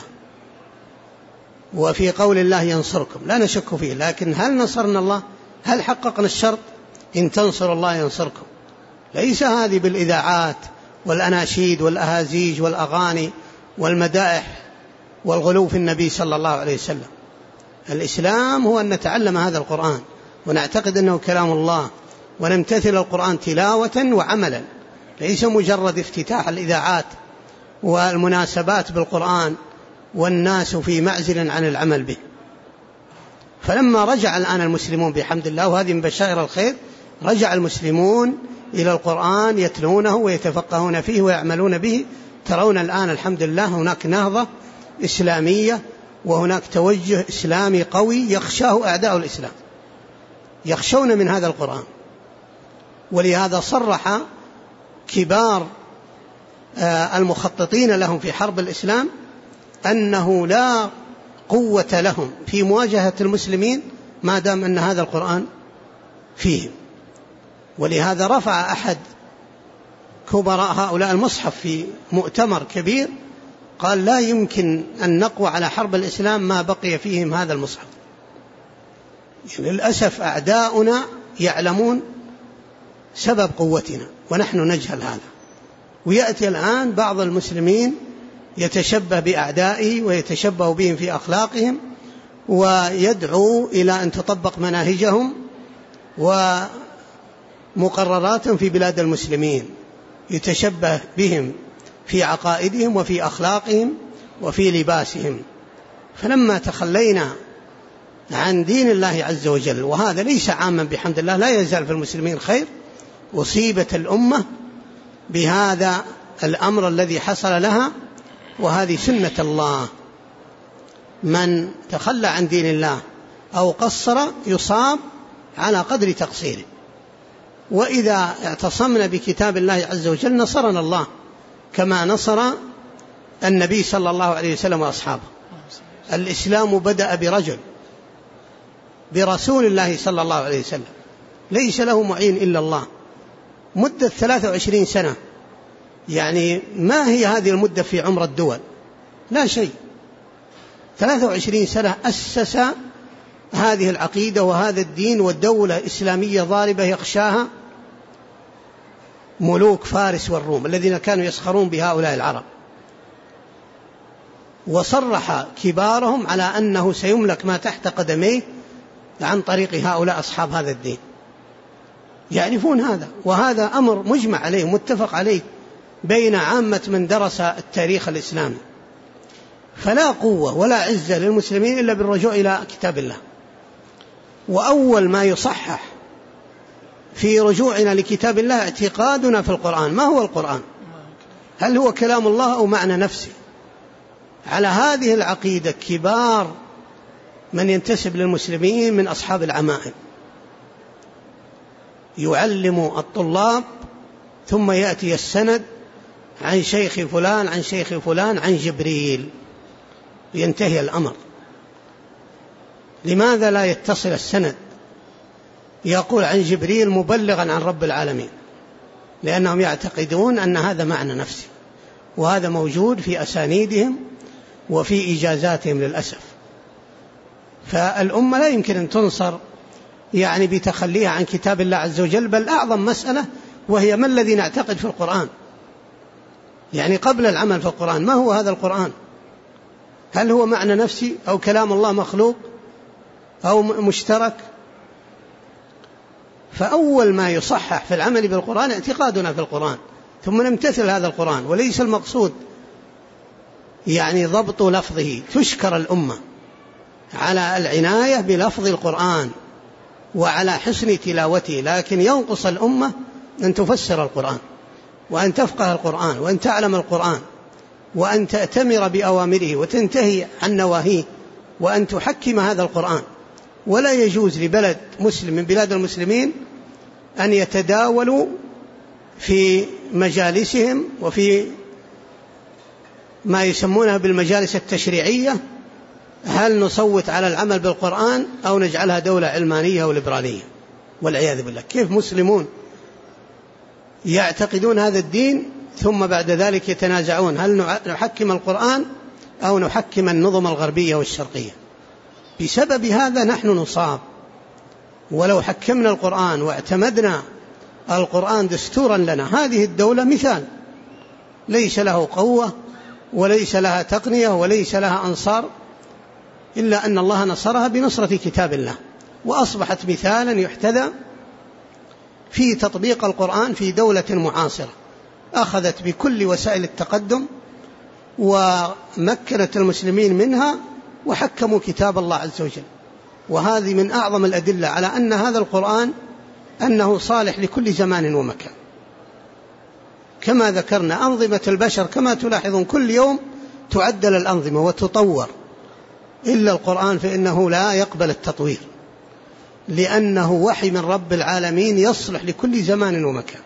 وفي قول الله ينصركم، لا نشك فيه. لكن هل نصرنا الله؟ هل حققنا الشرط إن تنصروا الله ينصركم؟ ليس هذه بالإذاعات والأناشيد والأهازيج والأغاني والمدائح والغلو في النبي صلى الله عليه وسلم. الإسلام هو أن نتعلم هذا القرآن ونعتقد أنه كلام الله ونمتثل القرآن تلاوة وعملا، ليس مجرد افتتاح الإذاعات والمناسبات بالقرآن والناس في معزل عن العمل به. فلما رجع الآن المسلمون بحمد الله، وهذه من بشائر الخير، رجع المسلمون إلى القرآن يتلونه ويتفقهون فيه ويعملون به. ترون الآن الحمد لله هناك نهضة إسلامية وهناك توجه إسلامي قوي يخشاه أعداء الإسلام، يخشون من هذا القرآن. ولهذا صرح كبار المخططين لهم في حرب الإسلام أنه لا قوة لهم في مواجهة المسلمين ما دام أن هذا القرآن فيهم. ولهذا رفع أحد كبراء هؤلاء المصحف في مؤتمر كبير، قال: لا يمكن أن نقوى على حرب الإسلام ما بقي فيهم هذا المصحف. يعني للأسف أعداؤنا يعلمون سبب قوتنا ونحن نجهل هذا. ويأتي الآن بعض المسلمين يتشبه بأعدائه ويتشبه بهم في أخلاقهم ويدعو إلى أن تطبق مناهجهم ومقرراتهم في بلاد المسلمين، يتشبه بهم في عقائدهم وفي أخلاقهم وفي لباسهم. فلما تخلينا عن دين الله عز وجل، وهذا ليس عاما بحمد الله، لا يزال في المسلمين خير، أصيبت الأمة بهذا الأمر الذي حصل لها. وهذه سنة الله، من تخلى عن دين الله أو قصر يصاب على قدر تقصيره. وإذا اعتصمنا بكتاب الله عز وجل نصرنا الله كما نصر النبي صلى الله عليه وسلم وأصحابه. الإسلام بدأ برجل، برسول الله صلى الله عليه وسلم، ليس له معين إلا الله، مدة 23 سنة. يعني ما هي هذه المدة في عمر الدول؟ لا شيء. 23 سنة أسس هذه العقيدة وهذا الدين، والدولة إسلامية ضاربة يخشاها ملوك فارس والروم الذين كانوا يسخرون بهؤلاء العرب. وصرح كبارهم على أنه سيملك ما تحت قدميه عن طريق هؤلاء أصحاب هذا الدين، يعرفون هذا. وهذا أمر مجمع عليه متفق عليه بين عامة من درس التاريخ الإسلامي. فلا قوة ولا عزة للمسلمين إلا بالرجوع إلى كتاب الله. وأول ما يصحح في رجوعنا لكتاب الله اعتقادنا في القرآن. ما هو القرآن؟ هل هو كلام الله أو معنى نفسه؟ على هذه العقيدة كبار من ينتسب للمسلمين من أصحاب العمائم يعلم الطلاب، ثم يأتي السند عن شيخ فلان عن شيخ فلان عن جبريل، ينتهي الأمر. لماذا لا يتصل السند يقول عن جبريل مبلغا عن رب العالمين؟ لأنهم يعتقدون أن هذا معنى نفسي، وهذا موجود في أسانيدهم وفي إجازاتهم للأسف. فالأمة لا يمكن أن تنصر يعني بتخليها عن كتاب الله عز وجل. بل أعظم مسألة وهي ما الذي نعتقد في القرآن، يعني قبل العمل في القرآن ما هو هذا القرآن؟ هل هو معنى نفسي أو كلام الله مخلوق أو مشترك؟ فأول ما يصحح في العمل بالقرآن اعتقادنا في القرآن، ثم نمتثل هذا القرآن. وليس المقصود يعني ضبط لفظه. تشكر الأمة على العناية بلفظ القرآن وعلى حسن تلاوته، لكن ينقص الأمة أن تفسر القرآن وأن تفقه القرآن وأن تعلم القرآن وأن تأتمر بأوامره وتنتهي عن نواهيه وأن تحكم هذا القرآن. ولا يجوز لبلد مسلم من بلاد المسلمين أن يتداولوا في مجالسهم وفي ما يسمونها بالمجالس التشريعية هل نصوت على العمل بالقرآن أو نجعلها دولة علمانية وليبرالية، والعياذ بالله. كيف مسلمون يعتقدون هذا الدين ثم بعد ذلك يتنازعون هل نحكم القرآن أو نحكم النظم الغربية والشرقية؟ بسبب هذا نحن نصاب. ولو حكمنا القرآن واعتمدنا القرآن دستورا لنا، هذه الدولة مثال ليس له قوة وليس لها تقنية وليس لها أنصار، إلا أن الله نصرها بنصرة كتاب الله، وأصبحت مثالا يحتذى في تطبيق القرآن في دولة معاصرة أخذت بكل وسائل التقدم ومكنت المسلمين منها وحكموا كتاب الله عز وجل. وهذه من أعظم الأدلة على أن هذا القرآن أنه صالح لكل زمان ومكان. كما ذكرنا أنظمة البشر كما تلاحظون كل يوم تعدل الأنظمة وتطور، إلا القرآن فإنه لا يقبل التطوير، لأنه وحي من رب العالمين يصلح لكل زمان ومكان.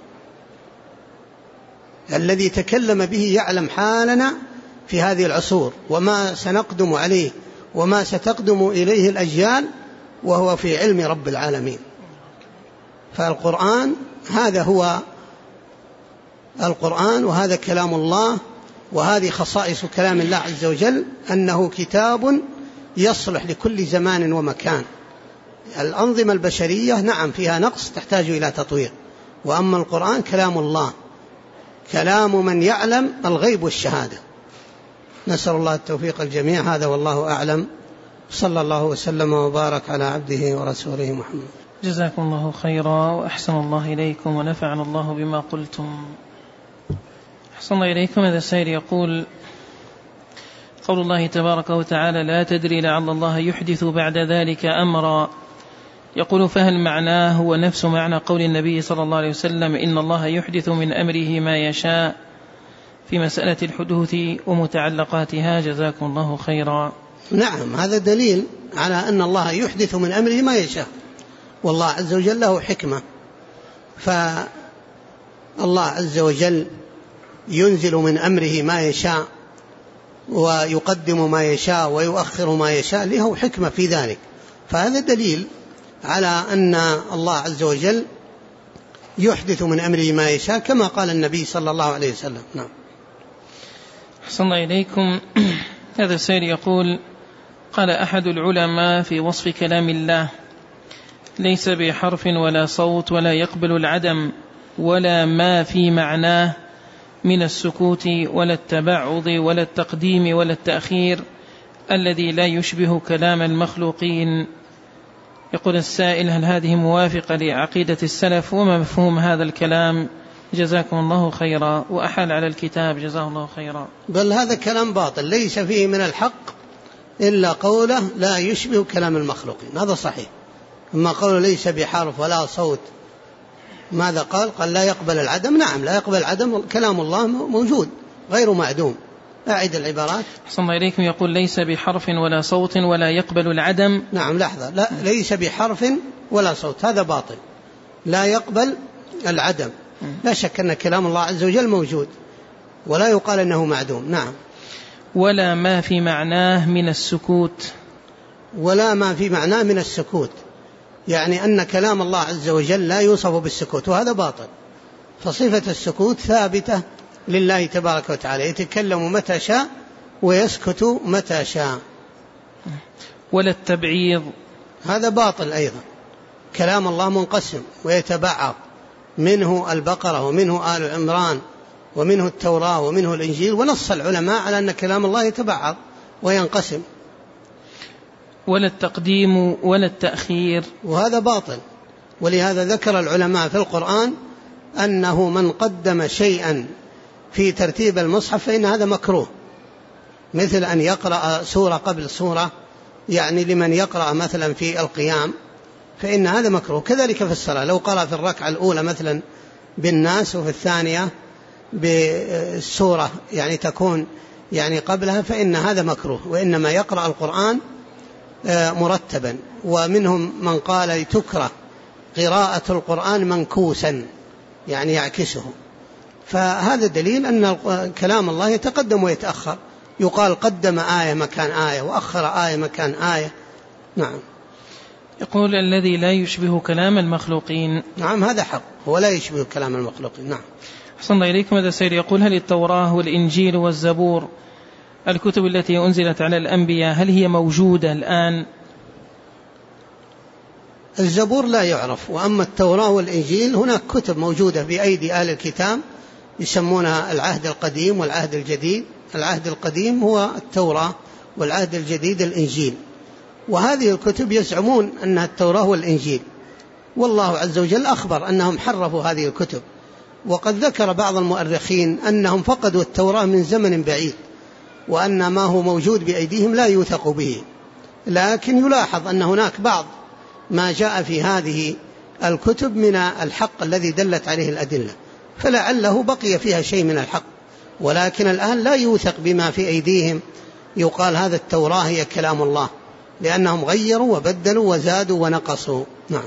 الذي تكلم به يعلم حالنا في هذه العصور وما سنقدم عليه وما ستقدم إليه الأجيال، وهو في علم رب العالمين. فالقرآن هذا هو القرآن، وهذا كلام الله، وهذه خصائص كلام الله عز وجل أنه كتاب يصلح لكل زمان ومكان. الأنظمة البشرية نعم فيها نقص تحتاج إلى تطوير، وأما القرآن كلام الله، كلام من يعلم الغيب والشهادة. نسأل الله التوفيق الجميع. هذا والله أعلم. صلى الله وسلم وبارك على عبده ورسوله محمد. جزاكم الله خيرا وأحسن الله إليكم ونفعنا الله بما قلتم. أحسن الله إليكم. هذا السائل يقول: قول الله تبارك وتعالى: لا تدري لعل الله يحدث بعد ذلك أمرا، يقول: فهل معناه هو نفس معنى قول النبي صلى الله عليه وسلم: إن الله يحدث من أمره ما يشاء في مسألة الحدوث ومتعلقاتها؟ جزاكم الله خيرا. نعم، هذا دليل على أن الله يحدث من أمره ما يشاء، والله عز وجل له حكمة. فالله عز وجل ينزل من أمره ما يشاء ويقدم ما يشاء ويؤخر ما يشاء، له حكمة في ذلك. فهذا دليل على أن الله عز وجل يحدث من أمره ما يشاء كما قال النبي صلى الله عليه وسلم. نعم. أحسن الله إليكم. هذا السائل يقول: قال أحد العلماء في وصف كلام الله: ليس بحرف ولا صوت ولا يقبل العدم ولا ما في معناه من السكوت ولا التبعض ولا التقديم ولا التأخير الذي لا يشبه كلام المخلوقين. يقول السائل: هل هذه موافقة لعقيدة السلف؟ وما مفهوم هذا الكلام؟ جزاكم الله خيرا. وأحال على الكتاب جزاه الله خيرا. بل هذا كلام باطل ليس فيه من الحق إلا قوله لا يشبه كلام المخلوقين، هذا صحيح. أما قوله ليس بحرف ولا صوت، ماذا قال؟ قال لا يقبل العدم. نعم لا يقبل العدم، كلام الله موجود غير معدوم. أعد العبارات. أحسن الله إليكم. يقول: ليس بحرف ولا صوت ولا يقبل العدم. نعم لحظة، لا ليس بحرف ولا صوت، هذا باطل. لا يقبل العدم، لا شك أن كلام الله عز وجل موجود ولا يقال أنه معدوم. نعم. ولا ما في معناه من السكوت. ولا ما في معناه من السكوت، يعني أن كلام الله عز وجل لا يوصف بالسكوت، وهذا باطل. فصفة السكوت ثابتة لله تبارك وتعالى، يتكلم متى شاء ويسكت متى شاء. ولا التبعيض، هذا باطل أيضا. كلام الله منقسم ويتبعض، منه البقرة ومنه آل عمران ومنه التوراة ومنه الإنجيل، ونص العلماء على أن كلام الله يتبعض وينقسم. ولا التقديم ولا التأخير، وهذا باطل. ولهذا ذكر العلماء في القرآن أنه من قدم شيئا في ترتيب المصحف فإن هذا مكروه، مثل أن يقرأ سورة قبل سورة، يعني لمن يقرأ مثلا في القيام فإن هذا مكروه. كذلك في الصلاة، لو قرأ في الركعة الأولى مثلا بالناس وفي الثانية بالسورة يعني تكون يعني قبلها فإن هذا مكروه، وإنما يقرأ القرآن مرتبا. ومنهم من قال تكره قراءة القرآن منكوسا، يعني يعكسه. فهذا دليل أن كلام الله يتقدم ويتأخر، يقال قدم آية مكان آية وأخر آية مكان آية. نعم. يقول الذي لا يشبه كلام المخلوقين. نعم هذا حق، هو لا يشبه كلام المخلوقين. نعم. أحسن إليكم. هذا السيد يقول هل التوراة والإنجيل والزبور الكتب التي أنزلت على الأنبياء هل هي موجودة الآن؟ الزبور لا يعرف، وأما التوراة والإنجيل هناك كتب موجودة بأيدي أهل الكتاب يسمونها العهد القديم والعهد الجديد. العهد القديم هو التوراة والعهد الجديد الإنجيل، وهذه الكتب يزعمون أنها التوراة والإنجيل، والله عز وجل أخبر أنهم حرفوا هذه الكتب. وقد ذكر بعض المؤرخين أنهم فقدوا التوراة من زمن بعيد، وأن ما هو موجود بأيديهم لا يوثق به، لكن يلاحظ أن هناك بعض ما جاء في هذه الكتب من الحق الذي دلت عليه الأدلة، فلعله بقي فيها شيء من الحق، ولكن الآن لا يوثق بما في أيديهم يقال هذا التوراة هي كلام الله، لأنهم غيروا وبدلوا وزادوا ونقصوا. نعم.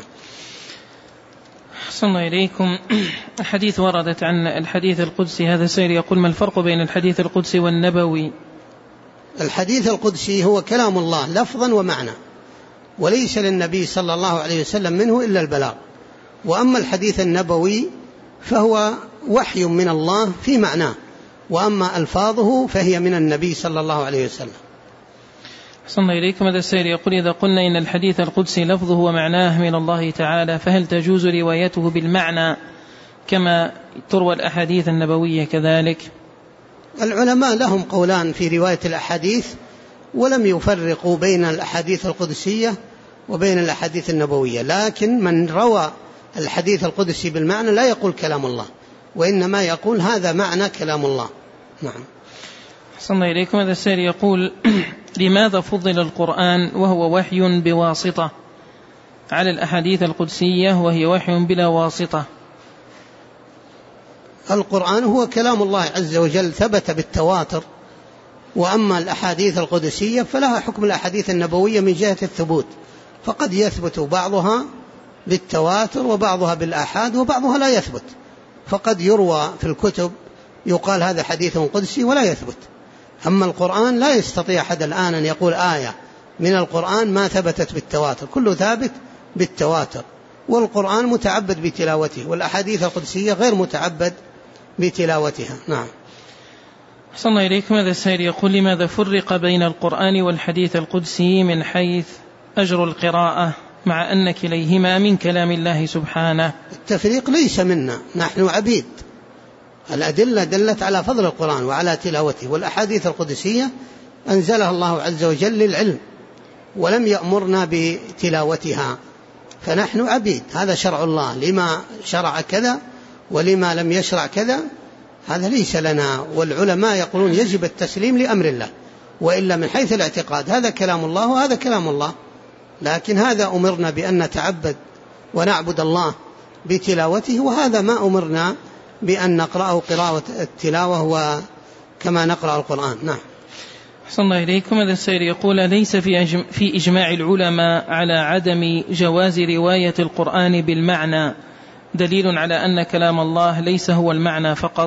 أحسن إليكم. الحديث وردت عن الحديث القدسي. هذا سير يقول ما الفرق بين الحديث القدسي والنبوي؟ الحديث القدسي هو كلام الله لفظا ومعنى، وليس للنبي صلى الله عليه وسلم منه إلا البلاغ. وأما الحديث النبوي فهو وحي من الله في معناه، وأما ألفاظه فهي من النبي صلى الله عليه وسلم. أحسن إليكم. هذا السير يقول إذا قلنا إن الحديث القدسي لفظه ومعناه من الله تعالى فهل تجوز روايته بالمعنى كما تروى الأحاديث النبوية كذلك؟ العلماء لهم قولان في رواية الأحاديث، ولم يفرقوا بين الأحاديث القدسية وبين الأحاديث النبوية، لكن من روى الحديث القدسي بالمعنى لا يقول كلام الله، وإنما يقول هذا معنى كلام الله. نعم. أحسن إليكم. هذا السائل يقول لماذا فضل القرآن وهو وحي بواسطة على الأحاديث القدسية وهي وحي بلا واسطة؟ القرآن هو كلام الله عز وجل ثبت بالتواتر، وأما الأحاديث القدسية فلها حكم الأحاديث النبوية من جهة الثبوت، فقد يثبت بعضها بالتواتر وبعضها بالآحاد وبعضها لا يثبت، فقد يروى في الكتب يقال هذا حديث قدسي ولا يثبت. أما القرآن لا يستطيع أحد الآن أن يقول آية من القرآن ما ثبتت بالتواتر، كله ثابت بالتواتر، والقرآن متعبد بتلاوته، والأحاديث القدسية غير متعبد بتلاوتها. نعم. أحسن إليكم. هذا السائل يقول لماذا فرق بين القرآن والحديث القدسي من حيث أجر القراءة مع أن كليهما من كلام الله سبحانه؟ التفريق ليس منا، نحن عبيد، الأدلة دلت على فضل القرآن وعلى تلاوته، والأحاديث القدسية أنزلها الله عز وجل للعلم ولم يأمرنا بتلاوتها، فنحن عبيد، هذا شرع الله، لما شرع كذا ولما لم يشرع كذا هذا ليس لنا. والعلماء يقولون يجب التسليم لأمر الله، وإلا من حيث الاعتقاد هذا كلام الله وهذا كلام الله، لكن هذا أمرنا بأن نتعبد ونعبد الله بتلاوته، وهذا ما أمرنا بأن نقرأه قراءة التلاوة وكما نقرأ القرآن. نعم. أحسن الله إليكم. هذا السائل يقول ليس في إجماع العلماء على عدم جواز رواية القرآن بالمعنى دليل على أن كلام الله ليس هو المعنى فقط؟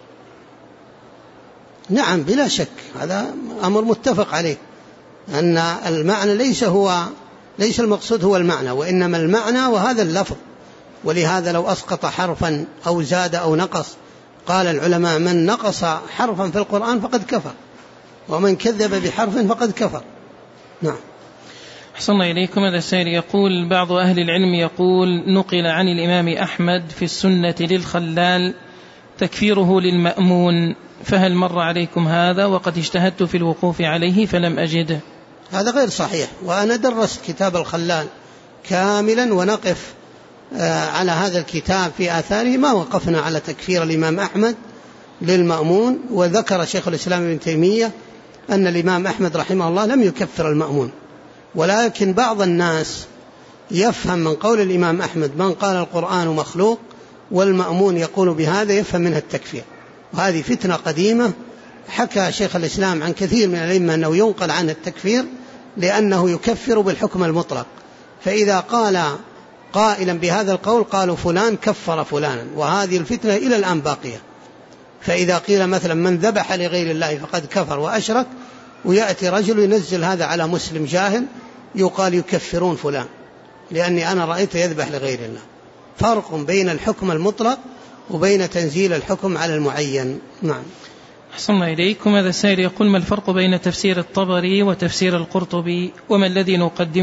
نعم بلا شك، هذا أمر متفق عليه، أن المعنى ليس المقصود هو المعنى، وإنما المعنى وهذا اللفظ ولهذا لو أسقط حرفا أو زاد أو نقص قال العلماء من نقص حرفا في القرآن فقد كفر، ومن كذب بحرف فقد كفر. نعم. أحسن إليكم. هذا السائل يقول بعض أهل العلم يقول نقل عن الإمام أحمد في السنة للخلال تكفيره للمأمون، فهل مر عليكم هذا؟ وقد اجتهدت في الوقوف عليه فلم أجده. هذا غير صحيح، وأنا درست كتاب الخلال كاملا ونقف على هذا الكتاب في آثاره، ما وقفنا على تكفير الإمام أحمد للمأمون. وذكر شيخ الإسلام ابن تيمية أن الإمام أحمد رحمه الله لم يكفر المأمون، ولكن بعض الناس يفهم من قول الإمام أحمد من قال القرآن مخلوق والمأمون يقول بهذا يفهم منها التكفير، وهذه فتنة قديمة. حكى شيخ الإسلام عن كثير من الأئمة أنه ينقل عن التكفير لأنه يكفر بالحكم المطلق، فإذا قال قائلا بهذا القول قالوا فلان كفر فلانا، وهذه الفتنة إلى الآن باقية. فإذا قيل مثلا من ذبح لغير الله فقد كفر وأشرك، ويأتي رجل ينزل هذا على مسلم جاهل يقال يكفرون فلان لأني أنا رأيته يذبح لغير الله. فرق بين الحكم المطلق وبين تنزيل الحكم على المعين. نعم. أحسن إليكم. هذا السائل يقول ما الفرق بين تفسير الطبري وتفسير القرطبي، وما الذي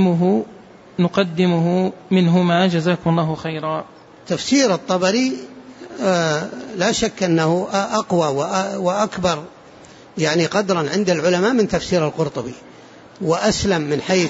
نقدمه منهما؟ جزاكم الله خيرا. تفسير الطبري لا شك أنه أقوى وأكبر يعني قدرا عند العلماء من تفسير القرطبي، وأسلم من حيث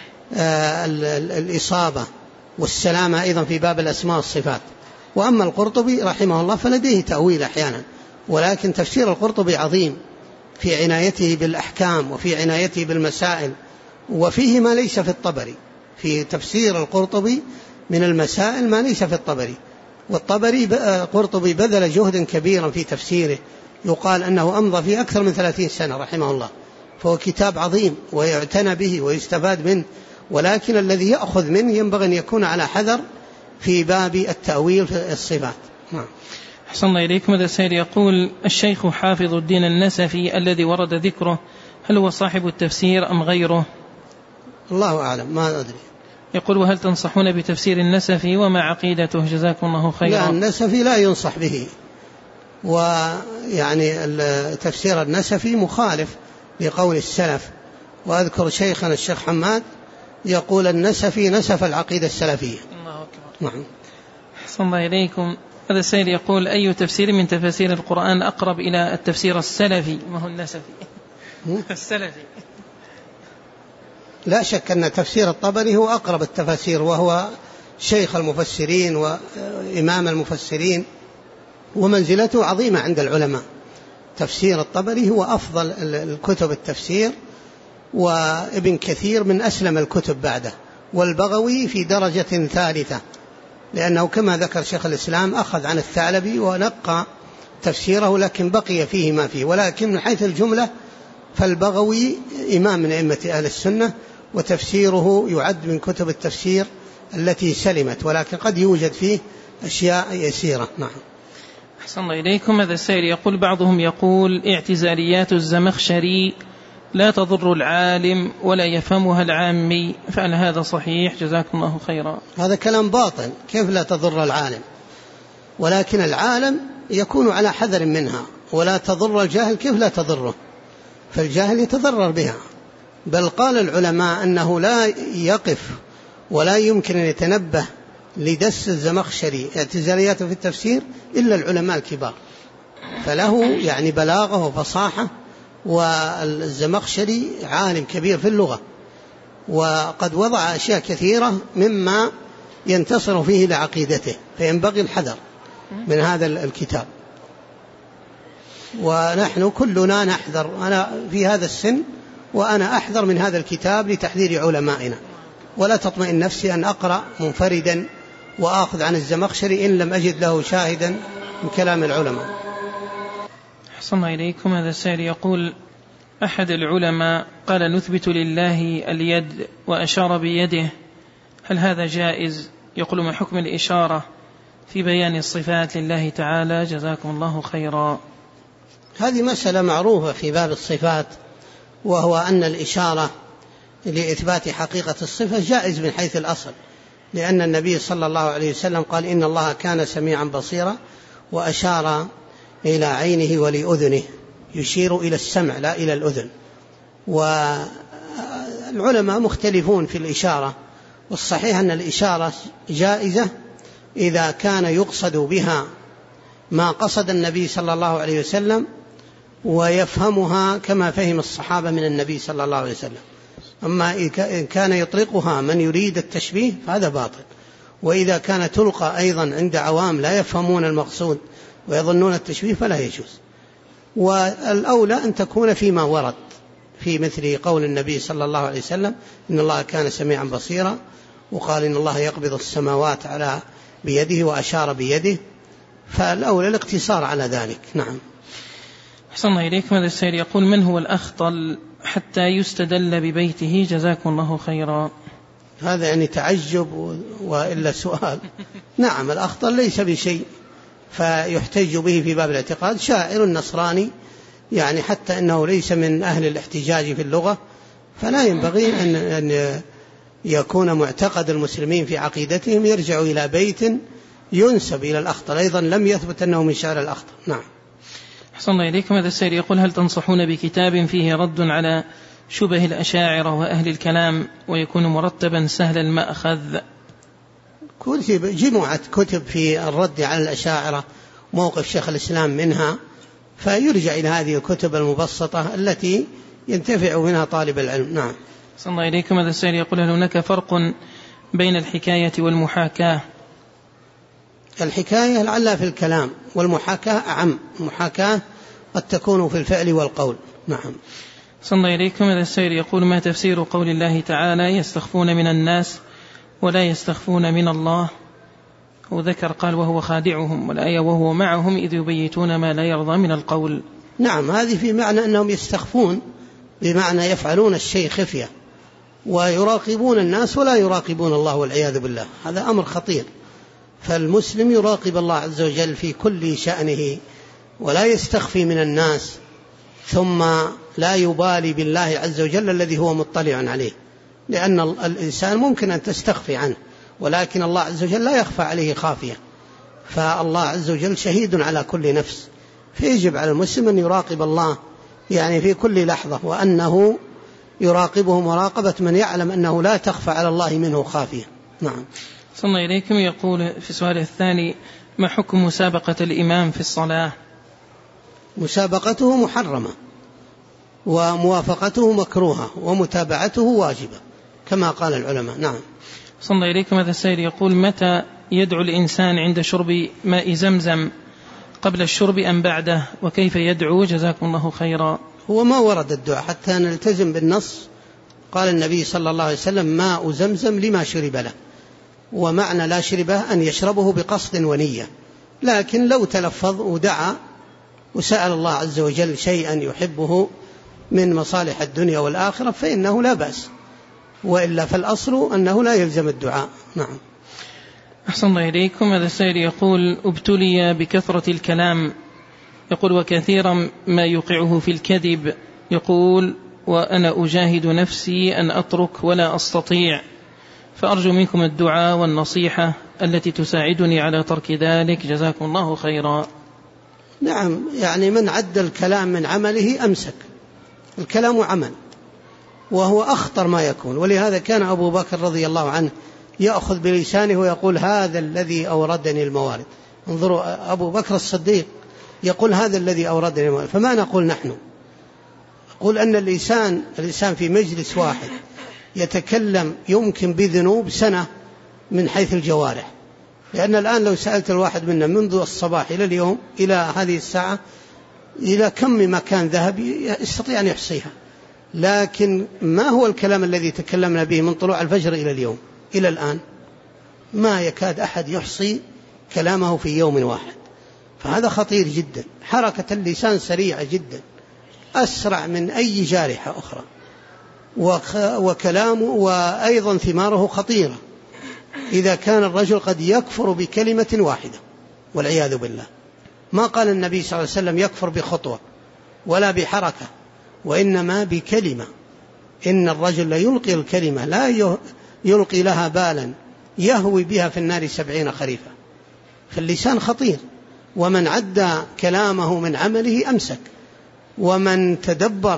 الإصابة والسلامة أيضا في باب الأسماء والصفات. وأما القرطبي رحمه الله فلديه تأويل أحيانا، ولكن تفسير القرطبي عظيم في عنايته بالأحكام وفي عنايته بالمسائل، وفيه ما ليس في الطبري. في تفسير القرطبي من المسائل ما ليس في الطبري، والطبري قرطبي بذل جهد كبيرا في تفسيره، يقال أنه أمضى فيه أكثر من 30 سنة رحمه الله، فهو كتاب عظيم ويعتنى به ويستفاد منه، ولكن الذي يأخذ منه ينبغي أن يكون على حذر في باب التأويل في الصفات. أحسن إليكم. هذا السائل يقول الشيخ حافظ الدين النسفي الذي ورد ذكره هل هو صاحب التفسير أم غيره؟ الله أعلم، ما أدري. يقول وهل تنصحون بتفسير النسفي وما عقيدته؟ جزاكم الله خيرا. لا، النسفي لا ينصح به، ويعني تفسير النسفي مخالف لقول السلف. وأذكر شيخنا الشيخ حماد يقول النسفي نسف العقيدة السلفية. الله أكبر. نعم. أحسن الله إليكم. هذا السائل يقول أي تفسير من تفاسير القرآن أقرب إلى التفسير السلفي؟ ما هو النسفي؟ السلفي. لا شك أن تفسير الطبري هو أقرب التفاسير، وهو شيخ المفسرين وإمام المفسرين، ومنزلته عظيمة عند العلماء. تفسير الطبري هو أفضل الكتب التفسير، وابن كثير من أسلم الكتب بعده، والبغوي في درجة ثالثة، لأنه كما ذكر شيخ الإسلام أخذ عن الثعلبي ونقى تفسيره، لكن بقي فيه ما فيه. ولكن من حيث الجملة فالبغوي إمام من أئمة أهل السنة، وتفسيره يعد من كتب التفسير التي سلمت، ولكن قد يوجد فيه أشياء يسيرة. نعم. أحسن الله إليكم. هذا السائل يقول بعضهم يقول اعتزاليات الزمخشري لا تضر العالم ولا يفهمها العامي، فهل هذا صحيح؟ جزاكم الله خيرا. هذا كلام باطل. كيف لا تضر العالم؟ ولكن العالم يكون على حذر منها، ولا تضر الجاهل. كيف لا تضره؟ فالجاهل يتضرر بها. بل قال العلماء أنه لا يقف ولا يمكن أن يتنبه لدس الزمخشري اعتزالياته في التفسير إلا العلماء الكبار، فله يعني بلاغة وفصاحة. والزمخشري عالم كبير في اللغة، وقد وضع أشياء كثيرة مما ينتصر فيه لعقيدته، فينبغي الحذر من هذا الكتاب. ونحن كلنا نحذر، أنا في هذا السن وأنا أحذر من هذا الكتاب لتحذير علمائنا، ولا تطمئن نفسي أن أقرأ منفردا وآخذ عن الزمخشري إن لم أجد له شاهدا من كلام العلماء. أحسن إليكم. هذا السائل يقول أحد العلماء قال نثبت لله اليد وأشار بيده، هل هذا جائز؟ يقول ما حكم الإشارة في بيان الصفات لله تعالى؟ جزاكم الله خيرا. هذه مسألة معروفة في باب الصفات، وهو أن الإشارة لإثبات حقيقة الصفة جائز من حيث الأصل، لأن النبي صلى الله عليه وسلم قال إن الله كان سميعا بصيرا، وأشار إلى عينه ولأذنه، يشير إلى السمع لا إلى الأذن. والعلماء مختلفون في الإشارة، والصحيح أن الإشارة جائزة إذا كان يقصد بها ما قصد النبي صلى الله عليه وسلم ويفهمها كما فهم الصحابة من النبي صلى الله عليه وسلم. أما إن كان يطلقها من يريد التشبيه فهذا باطل، وإذا كان تلقى أيضا عند عوام لا يفهمون المقصود ويظنون التشبيه فلا يجوز. والأولى أن تكون فيما ورد في مثل قول النبي صلى الله عليه وسلم إن الله كان سميعا بصيرا، وقال إن الله يقبض السماوات بيده وأشار بيده، فالأولى الاقتصار على ذلك. نعم. أحسن الله إليكم. هذا السائل يقول: من هو الأخطل حتى يستدل ببيته؟ جزاكم الله خيرا. هذا يعني تعجب وإلا سؤال. نعم، الأخطل ليس بشيء فيحتج به في باب الاعتقاد، شاعر نصراني يعني حتى أنه ليس من أهل الاحتجاج في اللغة، فلا ينبغي أن يكون معتقد المسلمين في عقيدتهم يرجع إلى بيت ينسب إلى الأخطل، أيضا لم يثبت أنه من شعر الأخطل. نعم. أحسن الله إليكم. هذا السائل يقول: هل تنصحون بكتاب فيه رد على شبه الأشاعرة وأهل الكلام ويكون مرتبا سهل المأخذ؟ جمعت كتب في الرد على الأشاعرة، موقف شيخ الإسلام منها، فيرجع إلى هذه الكتب المبسطة التي ينتفع منها طالب العلم. نعم. أحسن الله إليكم. هذا السائل يقول: هل هناك فرق بين الحكاية والمحاكاة؟ الحكاية لعلها في الكلام، والمحاكاة أعم. المحاكاة قد تكون في الفعل والقول. نعم. أحسن الله إليكم. هذا السائل يقول: ما تفسير قول الله تعالى يستخفون من الناس ولا يستخفون من الله؟ وذكر قال وهو خادعهم، والآية وهو معهم إذ يبيتون ما لا يرضى من القول. نعم، هذه في معنى أنهم يستخفون، بمعنى يفعلون الشيء خفية ويراقبون الناس ولا يراقبون الله والعياذ بالله. هذا أمر خطير، فالمسلم يراقب الله عز وجل في كل شأنه ولا يستخفي من الناس، ثم لا يبالي بالله عز وجل الذي هو مطلع عليه، لأن الإنسان ممكن أن تستخفي عنه، ولكن الله عز وجل لا يخفى عليه خافية، فالله عز وجل شهيد على كل نفس، فيجب على المسلم أن يراقب الله يعني في كل لحظة، وأنه يراقبه مراقبة من يعلم أنه لا تخفى على الله منه خافية. نعم. صلى الله إليكم. يقول في السؤال الثاني: ما حكم مسابقة الإمام في الصلاة؟ مسابقته محرمة، وموافقته مكروهة، ومتابعته واجبة كما قال العلماء. نعم. صلى الله إليكم. هذا السائل يقول: متى يدعو الإنسان عند شرب ماء زمزم، قبل الشرب أم بعده؟ وكيف يدعو؟ جزاكم الله خيرا. هو ما ورد الدعاء حتى نلتزم بالنص. قال النبي صلى الله عليه وسلم: ماء زمزم لما شرب له، ومعنى لا شربه أن يشربه بقصد ونية، لكن لو تلفظ ودعا وسأل الله عز وجل شيئا يحبه من مصالح الدنيا والآخرة فإنه لا بأس، وإلا فالأصل أنه لا يلزم الدعاء. نعم. أحسن الله إليكم. هذا السائل يقول: ابتلي بكثرة الكلام، يقول وكثيرا ما يوقعه في الكذب، يقول وأنا أجاهد نفسي أن أترك ولا أستطيع، فأرجو منكم الدعاء والنصيحة التي تساعدني على ترك ذلك، جزاكم الله خيرا. نعم، يعني من عد الكلام من عمله أمسك. الكلام عمل، وهو أخطر ما يكون، ولهذا كان أبو بكر رضي الله عنه يأخذ بلسانه ويقول هذا الذي أوردني الموارد. انظروا، أبو بكر الصديق يقول هذا الذي أوردني الموارد، فما نقول نحن؟ نقول أن الإنسان في مجلس واحد يتكلم يمكن بذنوب سنة من حيث الجوارح، لأن الآن لو سألت الواحد منا منذ الصباح إلى اليوم إلى هذه الساعة إلى كم مكان ذهب يستطيع أن يحصيها، لكن ما هو الكلام الذي تكلمنا به من طلوع الفجر إلى اليوم إلى الآن؟ ما يكاد أحد يحصي كلامه في يوم واحد، فهذا خطير جدا. حركة اللسان سريعة جدا، أسرع من أي جارحة أخرى، وكلامه وأيضا ثماره خطيرة إذا كان الرجل قد يكفر بكلمة واحدة والعياذ بالله. ما قال النبي صلى الله عليه وسلم يكفر بخطوة ولا بحركة، وإنما بكلمة. إن الرجل لا يلقي الكلمة لا يلقي لها بالا يهوي بها في النار 70 خريفا. فاللسان خطير، ومن عد كلامه من عمله أمسك. ومن تدبر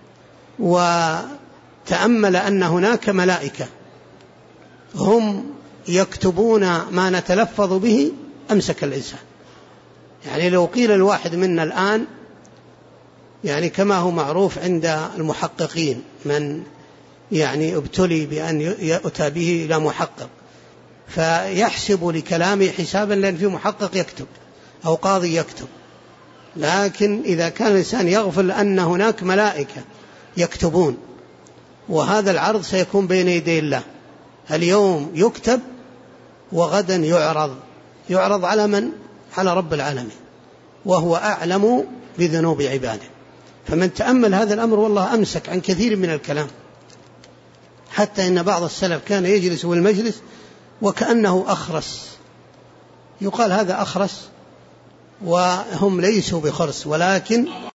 وتأمل أن هناك ملائكة هم يكتبون ما نتلفظ به أمسك الإنسان. يعني لو قيل الواحد منا الآن، يعني كما هو معروف عند المحققين، من يعني ابتلي بأن يؤتى به إلى محقق فيحسب لكلامه حسابا، لأن في محقق يكتب أو قاضي يكتب. لكن إذا كان الإنسان يغفل أن هناك ملائكة يكتبون، وهذا العرض سيكون بين يدي الله، اليوم يكتب وغدا يعرض على من؟ على رب العالمين، وهو أعلم بذنوب عباده. فمن تأمل هذا الأمر والله أمسك عن كثير من الكلام، حتى إن بعض السلف كان يجلس بالمجلس وكأنه أخرس، يقال هذا أخرس، وهم ليسوا بخرس ولكن